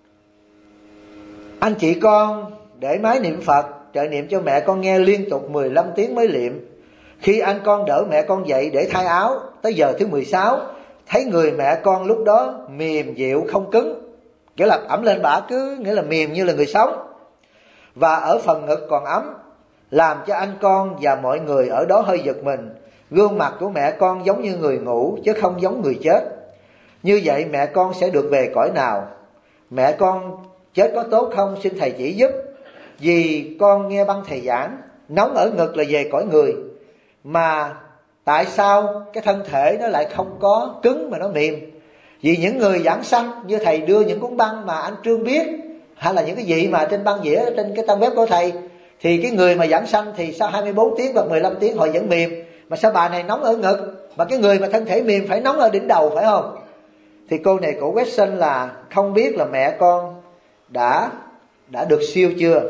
anh chị con để máy niệm Phật trợ niệm cho mẹ con nghe liên tục 15 tiếng mới niệm. Khi anh con đỡ mẹ con dậy để thay áo tới giờ thứ 16, thấy người mẹ con lúc đó mềm dịu không cứng, Nghĩa là ẩm lên bả cứ nghĩa là mềm như là người sống. Và ở phần ngực còn ấm, làm cho anh con và mọi người ở đó hơi giật mình. Gương mặt của mẹ con giống như người ngủ chứ không giống người chết. Như vậy mẹ con sẽ được về cõi nào? Mẹ con chết có tốt không? Xin thầy chỉ giúp. Vì con nghe băng thầy giảng, nóng ở ngực là về cõi người. Mà tại sao cái thân thể nó lại không có cứng mà nó mềm? Vì những người giảng sanh như thầy đưa những cuốn băng mà anh Trương biết, hay là những cái gì mà trên băng dĩa trên cái trang web của thầy, thì cái người mà giảng sanh thì sau 24 tiếng và 15 tiếng họ vẫn mềm. Mà sao bà này nóng ở ngực? Mà cái người mà thân thể mềm phải nóng ở đỉnh đầu phải không? Thì cô này cổ question là không biết là mẹ con đã được siêu chưa?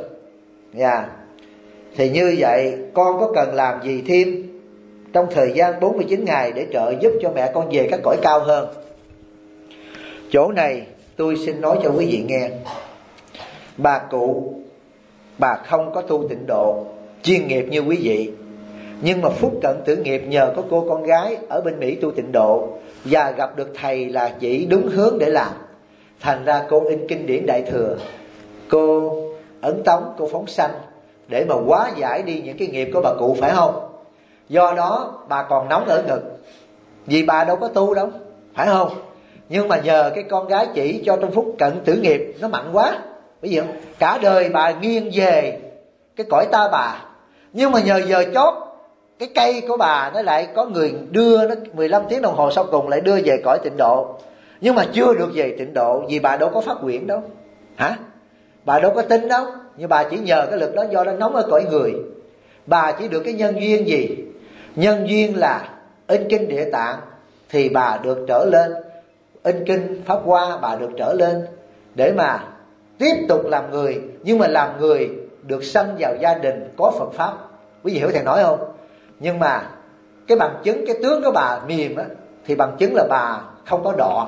Thì như vậy con có cần làm gì thêm trong thời gian 49 ngày để trợ giúp cho mẹ con về các cõi cao hơn? Chỗ này tôi xin nói cho quý vị nghe. Bà cụ, bà không có tu tịnh độ chuyên nghiệp như quý vị, nhưng mà phúc cận tử nghiệp nhờ có cô con gái ở bên Mỹ tu tịnh độ và gặp được thầy là chỉ đúng hướng để làm. Thành ra cô in kinh điển Đại Thừa, cô ấn tống, cô phóng sanh để mà hóa giải đi những cái nghiệp của bà cụ, phải không? Do đó bà còn nóng ở ngực, vì bà đâu có tu đâu, phải không? Nhưng mà nhờ cái con gái chỉ cho trong phút cận tử nghiệp nó mạnh quá. Bởi vì cả đời bà nghiêng về cái cõi ta bà, nhưng mà nhờ giờ chót cái cây của bà nó lại có người đưa nó 15 tiếng đồng hồ sau cùng lại đưa về cõi tịnh độ. Nhưng mà chưa được về tịnh độ vì bà đâu có phát nguyện đâu, hả? Bà đâu có tin đâu, nhưng bà chỉ nhờ cái lực đó, do nó nóng ở cõi người. Bà chỉ được cái nhân duyên gì? Nhân duyên là in kinh Địa Tạng thì bà được trở lên, in kinh Pháp Hoa bà được trở lên để mà tiếp tục làm người, nhưng mà làm người được sanh vào gia đình có Phật Pháp. Quý vị hiểu thầy nói không? Nhưng mà cái bằng chứng, cái tướng của bà mềm á, thì bằng chứng là bà không có đọ.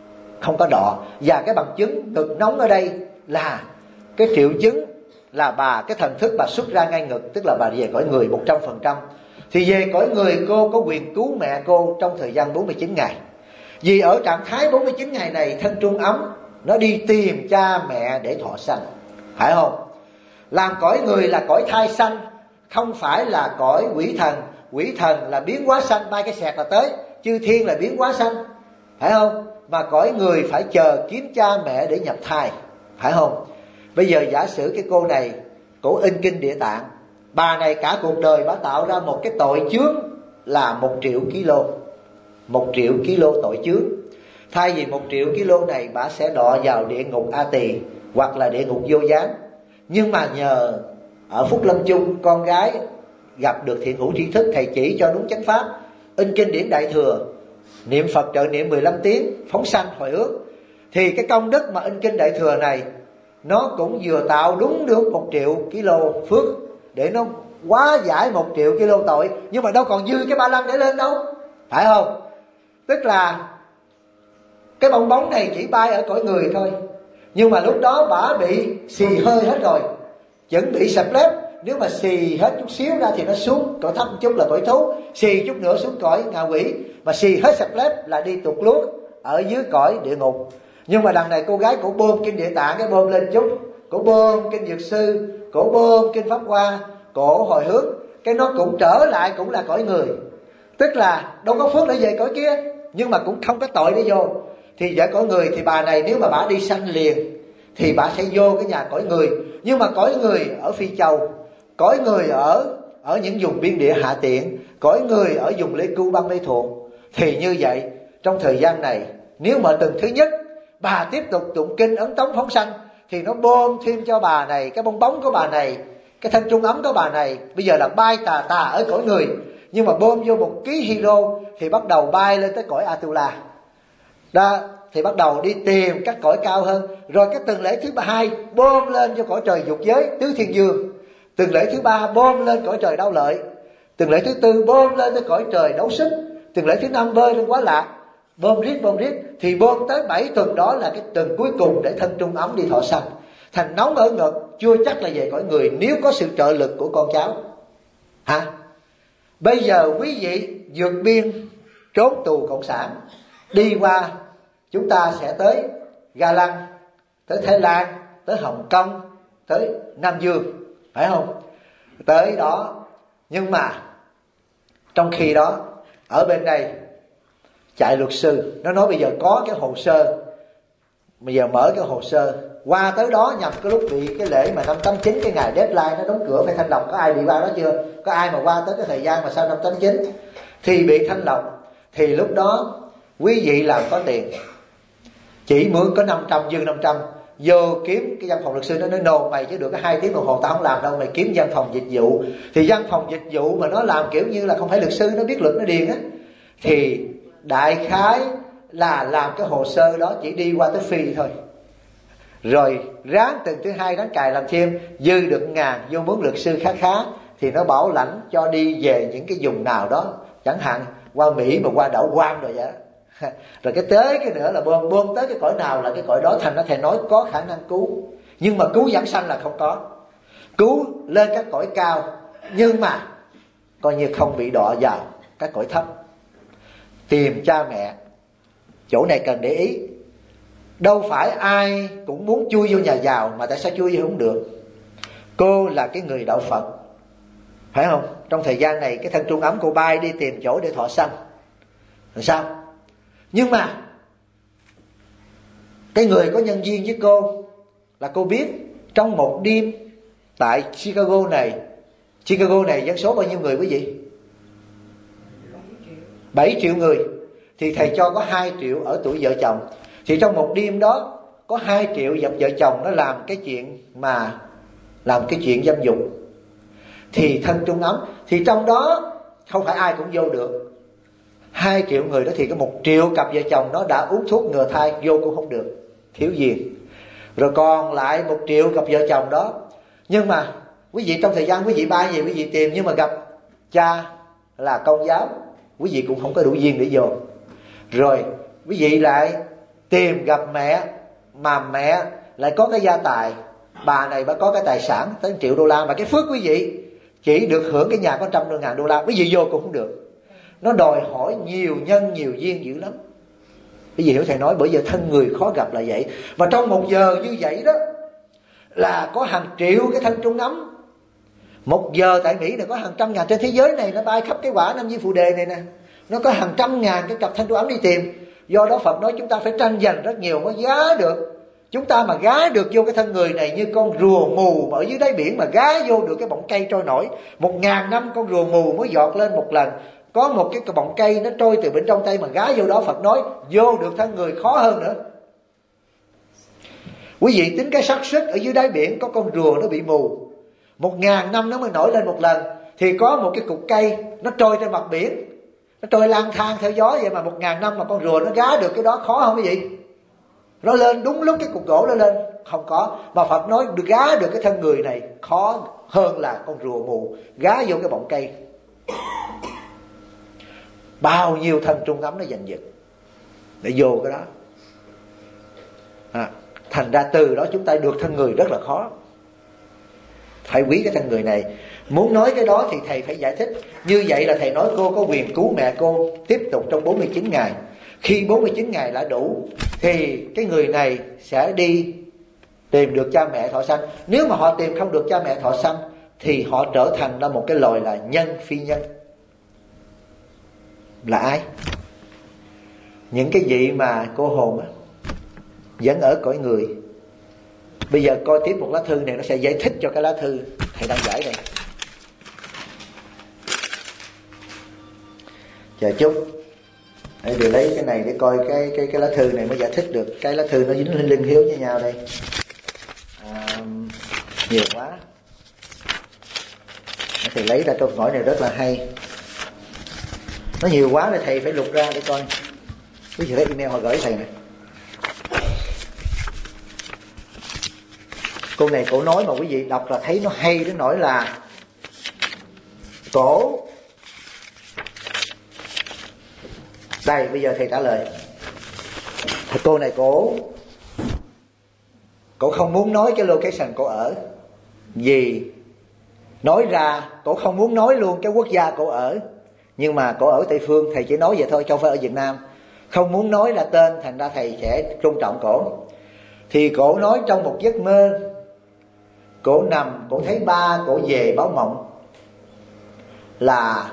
Và cái bằng chứng ngực nóng ở đây là cái triệu chứng là bà, cái thần thức bà xuất ra ngay ngực, tức là bà về cõi người 100%. Thì về cõi người cô có quyền cứu mẹ cô trong thời gian 49 ngày. Vì ở trạng thái 49 ngày này thân trung ấm, nó đi tìm cha mẹ để thọ sanh, phải không? Làm cõi người là cõi thai sanh, không phải là cõi quỷ thần. Quỷ thần là biến hóa sanh, bay cái xẹt là tới. Chư thiên là biến hóa sanh, phải không? Mà cõi người phải chờ kiếm cha mẹ để nhập thai, phải không? Bây giờ giả sử cái cô này cổ in kinh Địa Tạng, bà này cả cuộc đời bà tạo ra một cái tội chướng là 1 triệu kg. 1 triệu kg tội chướng. Thay vì 1 triệu kg này bà sẽ đọa vào địa ngục A Tỳ hoặc là địa ngục Vô Gián. Nhưng mà nhờ ở phúc lâm chung con gái gặp được thiện hữu tri thức, thầy chỉ cho đúng chánh pháp, in kinh điển Đại Thừa, niệm Phật trợ niệm 15 tiếng, phóng sanh hồi ước, thì cái công đức mà in kinh Đại Thừa này nó cũng vừa tạo đúng được 1 triệu kg phước để nó hóa giải 1 triệu kg tội. Nhưng mà đâu còn dư cái 35 để lên đâu, phải không? Tức là cái bong bóng này chỉ bay ở cõi người thôi, nhưng mà lúc đó bả bị xì hơi hết rồi, chuẩn bị sập lép. Nếu mà xì hết chút xíu ra thì nó xuống cõi thấp một chút là cõi thú, xì chút nữa xuống cõi ngạ quỷ, mà xì hết sập lép là đi tụt luốt ở dưới cõi địa ngục. Nhưng mà đằng này cô gái cổ bơm kinh Địa Tạng, cái bơm lên chút, cổ bơm kinh Dược Sư, cổ bơm kinh Pháp Hoa, cổ hồi hướng, cái nó cũng trở lại cũng là cõi người. Tức là đâu có phước để về cõi kia, nhưng mà cũng không có tội để vô. Thì về cõi người thì bà này nếu mà bà đi sanh liền thì bà sẽ vô cái nhà cõi người. Nhưng mà cõi người ở Phi Châu, cõi người ở những vùng biên địa hạ tiện, cõi người ở vùng Lê Cưu Băng Mê Thuộc, thì như vậy trong thời gian này nếu mà tuần thứ nhất bà tiếp tục tụng kinh ấn tống phóng sanh thì nó bơm thêm cho bà này, cái bong bóng của bà này, cái thân trung ấm của bà này bây giờ là bay tà ở cõi người, nhưng mà bơm vô 1 ký hydro thì bắt đầu bay lên tới cõi Atula đó, thì bắt đầu đi tìm các cõi cao hơn. Rồi cái tuần lễ thứ 2 bơm lên cho cõi trời dục giới tứ thiên dương, tuần lễ thứ 3 bơm lên cõi trời đau lợi, tuần lễ thứ 4 bơm lên tới cõi trời đấu xích, tuần lễ thứ 5 bơi lên Quá Lạc, bơm riết thì bơm tới 7 tuần, đó là cái tuần cuối cùng để thân trung ấm đi thọ sanh. Thành nóng ở ngực chưa chắc là về cõi người nếu có sự trợ lực của con cháu, hả? Bây giờ quý vị vượt biên trốn tù cộng sản đi qua, chúng ta sẽ tới Ga Lăng, tới Thái Lan, tới Hồng Kông, tới Nam Dương, phải không? Tới đó. Nhưng mà trong khi đó ở bên đây chạy luật sư, nó nói bây giờ có cái hồ sơ, bây giờ mở cái hồ sơ qua tới đó nhằm cái lúc bị cái lễ mà 5/89, cái ngày deadline nó đóng cửa phải thanh lọc. Có ai bị qua đó chưa? Có ai mà qua tới cái thời gian mà sau 5/89 thì bị thanh lọc? Thì lúc đó quý vị làm có tiền, chỉ mướn có 500, dư 500, vô kiếm cái văn phòng luật sư. Nó nói no, mày chứ được có 2 tiếng đồng hồ tao không làm đâu, mày kiếm văn phòng dịch vụ. Thì văn phòng dịch vụ mà nó làm kiểu như là không phải luật sư, nó biết luật nó điền á, thì đại khái là làm cái hồ sơ đó chỉ đi qua tới phi thôi, rồi ráng từng thứ hai ráng cài làm thêm, dư được 1.000 vô mướn luật sư khá khá, thì nó bảo lãnh cho đi về những cái vùng nào đó, chẳng hạn qua Mỹ mà qua đảo Guam rồi vậy. Rồi cái tới cái nữa là bơm tới cái cõi nào là cái cõi đó. Thành ra thầy nói có khả năng cứu, nhưng mà cứu giảng sanh là không có. Cứu lên các cõi cao, nhưng mà coi như không bị đọa vào các cõi thấp. Tìm cha mẹ, chỗ này cần để ý. Đâu phải ai cũng muốn chui vô nhà giàu, mà tại sao chui vô không được? Cô là cái người đạo Phật, phải không? Trong thời gian này cái thân trung ấm cô bay đi tìm chỗ để thọ sanh, làm sao? Nhưng mà cái người có nhân duyên với cô là cô biết trong một đêm tại Chicago này dân số bao nhiêu người quý vị? 7 triệu người. Thì thầy cho có 2 triệu ở tuổi vợ chồng. Thì trong một đêm đó có 2 triệu vợ chồng nó làm cái chuyện dâm dục. Thì thân trung ấm, thì trong đó không phải ai cũng vô được. 2 triệu người đó thì có 1 triệu cặp vợ chồng nó đã uống thuốc ngừa thai, vô cũng không được, thiếu gì. Rồi còn lại 1 triệu cặp vợ chồng đó. Nhưng mà quý vị trong thời gian quý vị bay về quý vị tìm, nhưng mà gặp cha là công giáo, quý vị cũng không có đủ duyên để vô. Rồi quý vị lại tìm gặp mẹ, mà mẹ lại có cái gia tài, bà này bà có cái tài sản tới 1 triệu đô la, mà cái phước quý vị chỉ được hưởng cái nhà có 100.000 đô la, quý vị vô cũng không được. Nó đòi hỏi nhiều nhân nhiều duyên dữ lắm. Quý vị hiểu thầy nói, bởi giờ thân người khó gặp là vậy. Mà trong 1 giờ như vậy đó là có hàng triệu cái thân trung ấm. 1 giờ tại Mỹ này có hàng trăm ngàn, trên thế giới này nó bay khắp cái quả Nam Di Phù Đề này nè, nó có hàng trăm ngàn cái cặp thân trung ấm đi tìm. Do đó Phật nói chúng ta phải tranh giành rất nhiều mới gá được. Chúng ta mà gá được vô cái thân người này như con rùa mù mà ở dưới đáy biển mà gá vô được cái bọng cây trôi nổi. 1.000 năm con rùa mù mới giọt lên một lần. Có một cái bọng cây nó trôi từ bên trong tay mà gá vô đó, Phật nói vô được thân người khó hơn nữa. Quý vị tính cái xác suất ở dưới đáy biển có con rùa nó bị mù, 1.000 năm nó mới nổi lên một lần. Thì có một cái cục cây nó trôi trên mặt biển, nó trôi lang thang theo gió vậy, mà 1.000 năm mà con rùa nó gá được cái đó khó không quý vị? Nó lên đúng lúc cái cục gỗ nó lên không có. Mà Phật nói được gá được cái thân người này khó hơn là con rùa mù gá vô cái bọng cây. Bao nhiêu thân trung ấm nó giành giật để vô cái đó. Thành ra từ đó chúng ta được thân người rất là khó. Phải quý cái thân người này. Muốn nói cái đó thì thầy phải giải thích. Như vậy là thầy nói cô có quyền cứu mẹ cô tiếp tục trong 49 ngày. Khi 49 ngày đã đủ thì cái người này sẽ đi tìm được cha mẹ thọ sanh. Nếu mà họ tìm không được cha mẹ thọ sanh thì họ trở thành ra một cái loài là nhân phi nhân. Là ai? Những cái vị mà cô hồn á, vẫn ở cõi người. Bây giờ coi tiếp một lá thư này, nó sẽ giải thích cho cái lá thư thầy đang giải đây. Chờ chút, để tôi lấy cái này để coi cái lá thư này mới giải thích được. Cái lá thư nó dính linh hiếu với nhau đây. Nhiều quá. Thầy lấy ra câu hỏi này rất là hay. Nó nhiều quá thì thầy phải lục ra để coi. Quý vị thấy email họ gửi thầy này. Câu này cổ nói mà quý vị đọc là thấy nó hay đến nỗi là cổ. Đây bây giờ thầy trả lời. Cô này cổ không muốn nói cái location cổ ở, vì nói ra cổ không muốn nói luôn cái quốc gia cổ ở. Nhưng mà cổ ở Tây Phương, thầy chỉ nói vậy thôi, không phải ở Việt Nam. Không muốn nói là tên, thành ra thầy sẽ tôn trọng cổ. Thì cổ nói trong một giấc mơ, cổ nằm, cổ thấy ba cổ về báo mộng là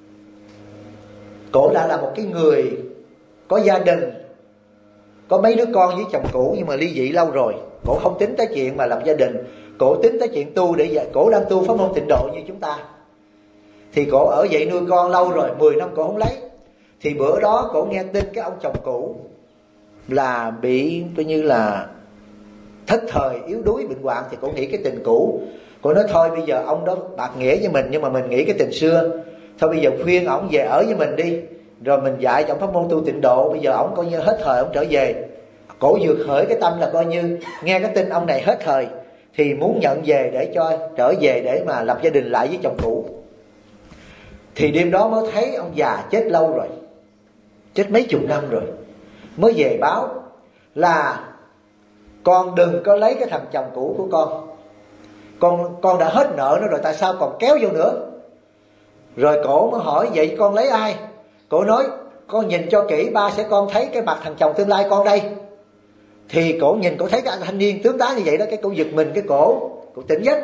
cổ đã là một cái người có gia đình, có mấy đứa con với chồng cũ, nhưng mà ly dị lâu rồi. Cổ không tính tới chuyện mà lập gia đình, cổ tính tới chuyện tu, để cổ đang tu pháp môn Tịnh Độ như chúng ta. Thì cổ ở vậy nuôi con lâu rồi, 10 năm cổ không lấy. Thì bữa đó cổ nghe tin cái ông chồng cũ là bị coi như là thất thời, yếu đuối, bệnh hoạn. Thì cổ nghĩ cái tình cũ, cổ nói thôi bây giờ ông đó bạc nghĩa với mình, nhưng mà mình nghĩ cái tình xưa, thôi bây giờ khuyên ổng về ở với mình đi, rồi mình dạy cho ổng pháp môn tu Tịnh Độ. Bây giờ ổng coi như hết thời, ổng trở về. Cổ vừa khởi cái tâm là coi như nghe cái tin ông này hết thời, thì muốn nhận về để cho trở về để mà lập gia đình lại với chồng cũ. Thì đêm đó mới thấy ông già chết lâu rồi, chết mấy chục năm rồi, mới về báo là con đừng có lấy cái thằng chồng cũ của con đã hết nợ nó rồi, tại sao còn kéo vô nữa. Rồi cổ mới hỏi vậy con lấy ai? Cổ nói con nhìn cho kỹ, ba sẽ con thấy cái mặt thằng chồng tương lai con đây. Thì cổ nhìn, cổ thấy cái anh thanh niên tướng tá như vậy đó, cái cổ giật mình, cái cổ tỉnh giấc.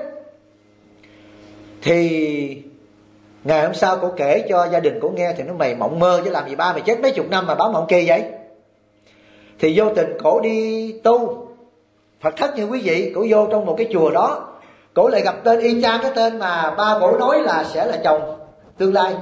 Thì ngày hôm sau cổ kể cho gia đình cổ nghe, thì nó mày mộng mơ chứ làm gì ba mày chết mấy chục năm mà báo mộng kỳ vậy. Thì vô tình cổ đi tu Phật thất như quý vị, cổ vô trong một cái chùa đó, cổ lại gặp tên y chang cái tên mà ba cổ nói là sẽ là chồng tương lai.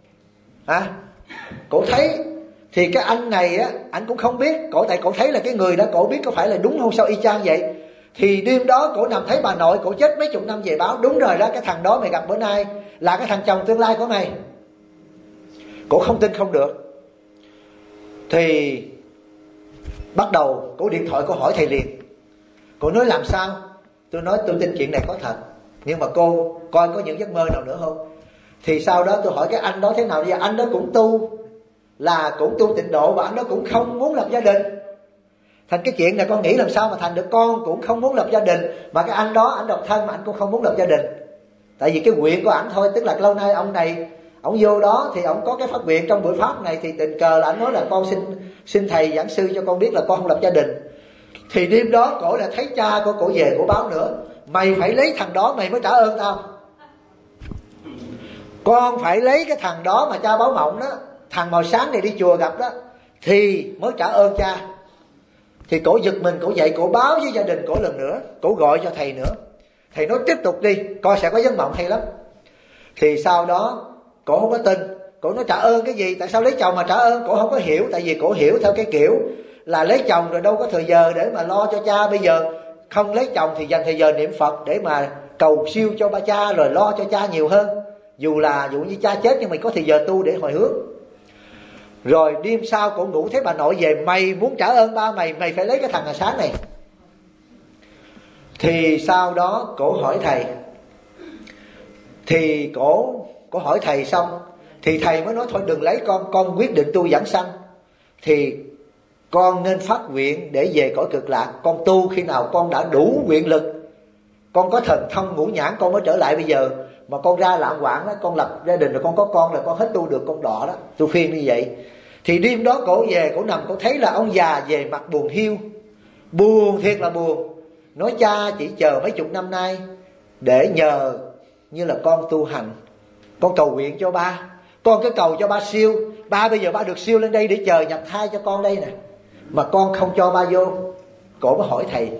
Cổ thấy thì cái anh này á, anh cũng không biết, tại cổ thấy là cái người đó cổ biết có phải là đúng không, sao y chang vậy. Thì đêm đó cổ nằm thấy bà nội cổ chết mấy chục năm về báo, đúng rồi đó, cái thằng đó mày gặp bữa nay là cái thằng chồng tương lai của mày. Cổ không tin không được. Thì bắt đầu cổ điện thoại, cổ hỏi thầy liền. Cổ nói làm sao? Tôi nói tôi tin chuyện này có thật, nhưng mà cô coi có những giấc mơ nào nữa không. Thì sau đó tôi hỏi cái anh đó thế nào. Bây giờ anh đó cũng tu, là cũng tu Tịnh Độ, và anh đó cũng không muốn lập gia đình. Thành cái chuyện này con nghĩ làm sao mà thành được, con cũng không muốn lập gia đình, mà cái anh đó anh độc thân mà anh cũng không muốn lập gia đình. Tại vì cái nguyện của ảnh thôi, tức là lâu nay ông này ông vô đó thì ông có cái phát nguyện trong buổi pháp này, thì tình cờ là anh nói là con xin thầy giảng sư cho con biết là con không lập gia đình. Thì đêm đó cổ lại thấy cha của cổ về, cổ báo nữa, mày phải lấy thằng đó mày mới trả ơn tao. Con phải lấy cái thằng đó mà cha báo mộng đó, thằng màu sáng này đi chùa gặp đó, thì mới trả ơn cha. Thì cổ giật mình, cổ dậy, cổ báo với gia đình cổ lần nữa, cổ gọi cho thầy nữa. Thầy nói tiếp tục đi, coi sẽ có giấc mộng hay lắm. Thì sau đó cổ không có tin. Cổ nói trả ơn cái gì, tại sao lấy chồng mà trả ơn. Cổ không có hiểu, tại vì cổ hiểu theo cái kiểu là lấy chồng rồi đâu có thời giờ để mà lo cho cha. Bây giờ không lấy chồng thì dành thời giờ niệm Phật để mà cầu siêu cho ba cha, rồi lo cho cha nhiều hơn. Dù như cha chết nhưng mà có thời giờ tu để hồi hướng. Rồi đêm sau cổ ngủ thấy bà nội về, mày muốn trả ơn ba mày, mày phải lấy cái thằng sáng này. Thì sau đó cổ hỏi thầy. Thì cổ hỏi thầy xong, thì thầy mới nói thôi đừng lấy con quyết định tu giảng sanh. Thì con nên phát nguyện để về cõi cực lạc. Con tu khi nào con đã đủ nguyện lực, con có thần thông ngũ nhãn, con mới trở lại. Bây giờ mà con ra lạng quạng đó, con lập gia đình rồi con có con là con hết tu được, con đọ đó. Tôi khuyên như vậy. Thì đêm đó cổ về, cổ nằm, cổ thấy là ông già về mặt buồn hiu, buồn thiệt là buồn. Nói cha chỉ chờ mấy chục năm nay để nhờ như là con tu hành, con cầu nguyện cho ba, con cứ cầu cho ba siêu. Ba bây giờ ba được siêu lên đây để chờ nhập thai cho con đây nè, mà con không cho ba vô. Cổ mới hỏi thầy.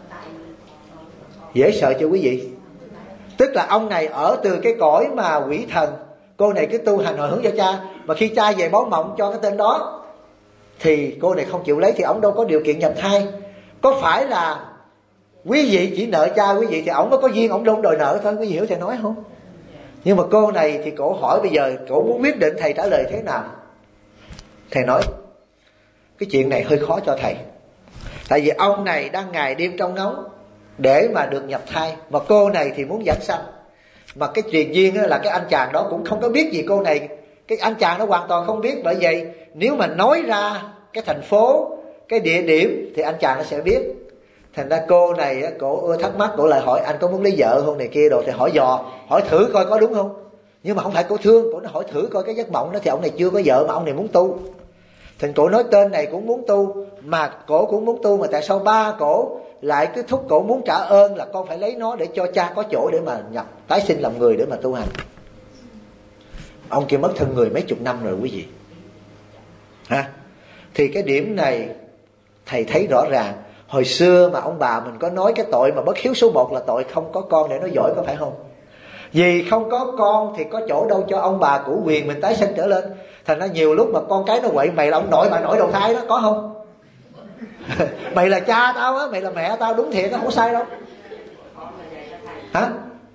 Dễ sợ chưa quý vị? Tức là ông này ở từ cái cõi mà quỷ thần, cô này cứ tu hành hồi hướng cho cha, mà khi cha về báo mộng cho cái tên đó thì cô này không chịu lấy, thì ông đâu có điều kiện nhập thai. Có phải là quý vị chỉ nợ cha quý vị thì ổng có duyên, ổng đâu đòi nợ thôi. Quý vị hiểu thầy nói không? Nhưng mà cô này thì cổ hỏi bây giờ cổ muốn quyết định thầy trả lời thế nào. Thầy nói cái chuyện này hơi khó cho thầy, tại vì ông này đang ngày đêm trong ngóng để mà được nhập thai, mà cô này thì muốn giảng sanh. Mà cái truyền duyên là cái anh chàng đó cũng không có biết gì cô này, cái anh chàng đó hoàn toàn không biết. Bởi vậy nếu mà nói ra cái thành phố, cái địa điểm thì anh chàng nó sẽ biết. Thành ra cô này cổ thắc mắc, cổ lại hỏi anh có muốn lấy vợ không này kia đồ. Thì hỏi thử coi có đúng không. Nhưng mà không phải cổ thương, cổ nó hỏi thử coi cái giấc mộng đó thì ông này chưa có vợ mà ông này muốn tu. Thành cổ nói tên này cũng muốn tu, mà cổ cũng muốn tu, mà tại sao ba cổ lại cứ thúc cổ muốn trả ơn là con phải lấy nó để cho cha có chỗ để mà nhập tái sinh làm người để mà tu hành. Ông kia mất thân người mấy chục năm rồi quý vị ha. Thì cái điểm này thầy thấy rõ ràng. Hồi xưa mà ông bà mình có nói cái tội mà bất hiếu số 1 là tội không có con để nó giỏi, có phải không? Vì không có con thì có chỗ đâu cho ông bà cửu quyền mình tái sinh trở lên. Thành ra nhiều lúc mà con cái nó quậy, mày là ông nội bà nội đầu thai đó, có không? Mày là cha tao á, mày là mẹ tao, đúng thiệt, nó không sai đâu. Hả?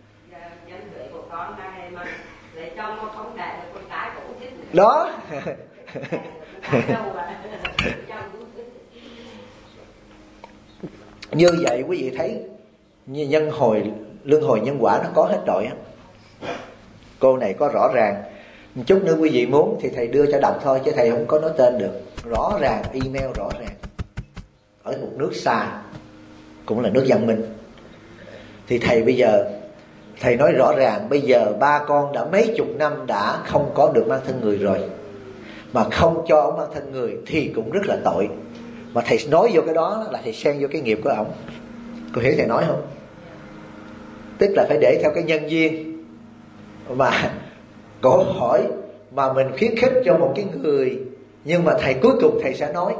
Đó. Như vậy quý vị thấy nhân hồi, luân hồi nhân quả nó có hết rồi á. Cô này có rõ ràng. Một chút nữa quý vị muốn thì thầy đưa cho đọc thôi, chứ thầy không có nói tên được. Rõ ràng, email rõ ràng. Ở một nước xa, cũng là nước văn minh. Thì thầy bây giờ, thầy nói rõ ràng, bây giờ ba con đã mấy chục năm đã không có được mang thân người rồi, mà không cho ông mang thân người thì cũng rất là tội. Mà thầy nói vô cái đó là thầy xen vô cái nghiệp của ổng. Cô hiểu thầy nói không? Tức là phải để theo cái nhân duyên mà cổ hỏi, mà mình khuyến khích cho một cái người. Nhưng mà thầy cuối cùng thầy sẽ nói,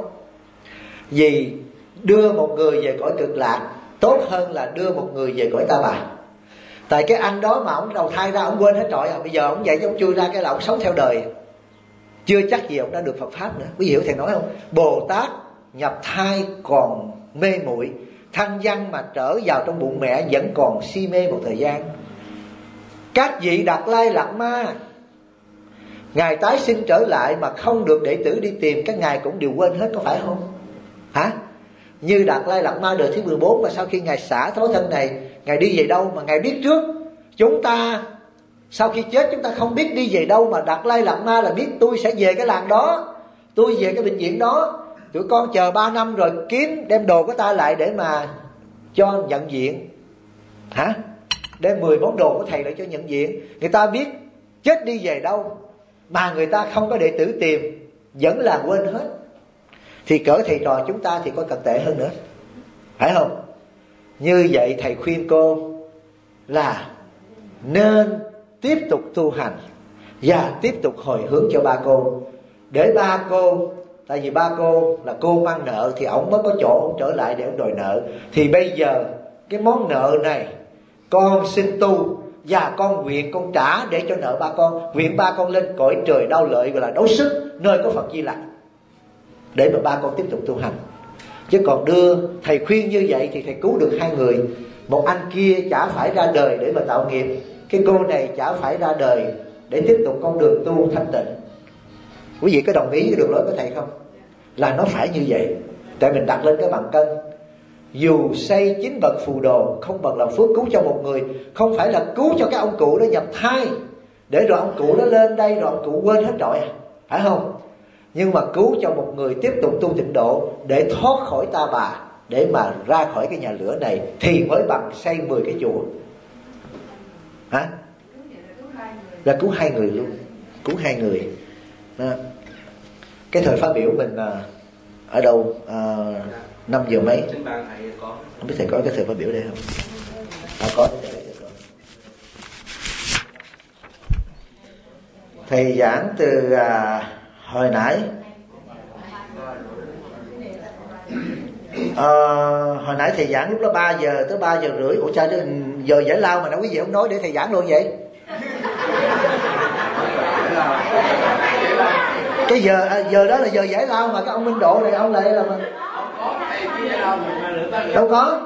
vì đưa một người về cõi cực lạc tốt hơn là đưa một người về cõi ta bà. Tại cái anh đó mà ông đầu thai ra ông quên hết trọi. Bây giờ ông dạy cho ông chui ra cái là ông sống theo đời, chưa chắc gì ông đã được Phật Pháp nữa. Quý vị hiểu thầy nói không? Bồ Tát nhập thai còn mê muội, thanh văn mà trở vào trong bụng mẹ vẫn còn si mê một thời gian. Các vị Đạt Lai Lạt Ma, ngài tái sinh trở lại mà không được đệ tử đi tìm, các ngài cũng đều quên hết, có phải không? Hả? Như Đạt Lai Lạt Ma đời thứ 14 mà sau khi ngài xả thối thân này, ngài đi về đâu mà ngài biết trước. Chúng ta sau khi chết chúng ta không biết đi về đâu, mà Đạt Lai Lạt Ma là biết tôi sẽ về cái làng đó, tôi về cái bệnh viện đó, tụi con chờ 3 năm rồi kiếm đem đồ của ta lại để mà cho nhận viện. Hả? Đem 10 món đồ của thầy lại cho nhận viện. Người ta biết chết đi về đâu mà người ta không có đệ tử tìm, vẫn là quên hết. Thì cỡ thầy trò chúng ta thì có càng tệ hơn nữa, phải không? Như vậy thầy khuyên cô là nên tiếp tục tu hành và tiếp tục hồi hướng cho ba cô, để ba cô, tại vì ba cô là cô mang nợ thì ổng mới có chỗ ổng trở lại để ổng đòi nợ. Thì bây giờ cái món nợ này con xin tu và con nguyện con trả để cho nợ ba con. Nguyện ba con lên cõi trời Đau Lợi, gọi là Đấu Sức, nơi có Phật Di Lặc, để mà ba con tiếp tục tu hành. Chứ còn đưa thầy khuyên như vậy thì thầy cứu được 2 người. Một anh kia chả phải ra đời để mà tạo nghiệp, cái cô này chả phải ra đời để tiếp tục con đường tu thanh tịnh. Quý vị có đồng ý với đường lối của thầy không? Là nó phải như vậy. Tại mình đặt lên cái bàn cân, dù xây 9 bậc phù đồ không bằng làm phước cứu cho một người. Không phải là cứu cho cái ông cụ đó nhập thai, để rồi ông cụ đó lên đây rồi ông cụ quên hết rồi, phải không? Nhưng mà cứu cho một người tiếp tục tu tịnh độ để thoát khỏi ta bà, để mà ra khỏi cái nhà lửa này, thì mới bằng xây 10 cái chùa. Hả? Là cứu 2 người luôn. Cứu 2 người đó. Cái thời phát biểu mình ở đâu 5 giờ mấy. Không biết thầy có cái thời phát biểu đây không? Có. Thầy giảng từ hồi nãy hồi nãy thầy giảng lúc đó 3 giờ tới 3 giờ rưỡi. Ủa sao chứ giờ giải lao mà đâu quý vị không nói để thầy giảng luôn vậy? Cái giờ đó là giờ giải lao mà các ông Minh Độ này ông lại là mà đâu có.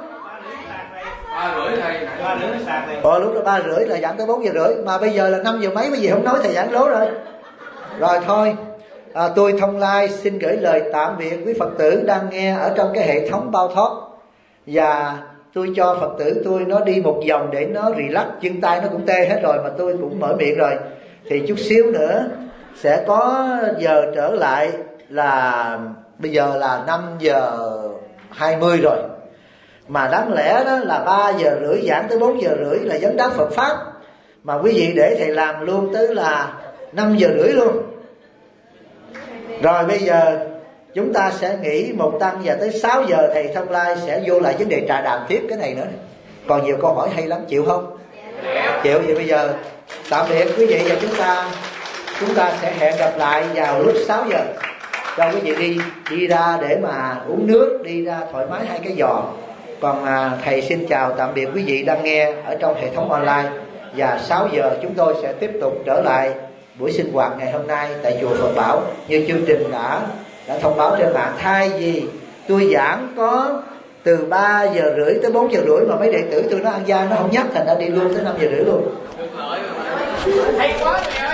Lúc đó 3 rưỡi là giảng tới 4 giờ rưỡi, mà bây giờ là 5 giờ mấy, cái gì không nói thầy giảng lố rồi. Rồi thôi, tôi Thông Lai xin gửi lời tạm biệt quý Phật tử đang nghe ở trong cái hệ thống Bao Thoát, và tôi cho Phật tử tôi nó đi một vòng để nó relax, chân tay nó cũng tê hết rồi mà tôi cũng mở miệng rồi. Thì chút xíu nữa sẽ có giờ trở lại, là bây giờ là 5 giờ 20 rồi, mà đáng lẽ đó là 3 giờ rưỡi giảng tới 4 giờ rưỡi là vấn đáp Phật Pháp, mà quý vị để thầy làm luôn tới là 5 giờ rưỡi luôn. Rồi bây giờ chúng ta sẽ nghỉ một tăng và tới 6 giờ thầy Thông Lai sẽ vô lại vấn đề trà đàm tiếp cái này nữa. Còn nhiều câu hỏi hay lắm, chịu không? Chịu. Vậy bây giờ tạm biệt quý vị và chúng ta sẽ hẹn gặp lại vào lúc 6 giờ. Cho quý vị đi ra để mà uống nước, đi ra thoải mái 2 cái giò. Còn thầy xin chào tạm biệt quý vị đang nghe ở trong hệ thống online. Và 6 giờ chúng tôi sẽ tiếp tục trở lại buổi sinh hoạt ngày hôm nay tại chùa Phật Bảo. Như chương trình đã thông báo trên mạng, thay vì tôi giảng có từ 3 giờ rưỡi tới 4 giờ rưỡi mà mấy đệ tử tôi nó ăn gian, nó không nhắc, thành ra đi luôn tới 5 giờ rưỡi luôn. Hay quá.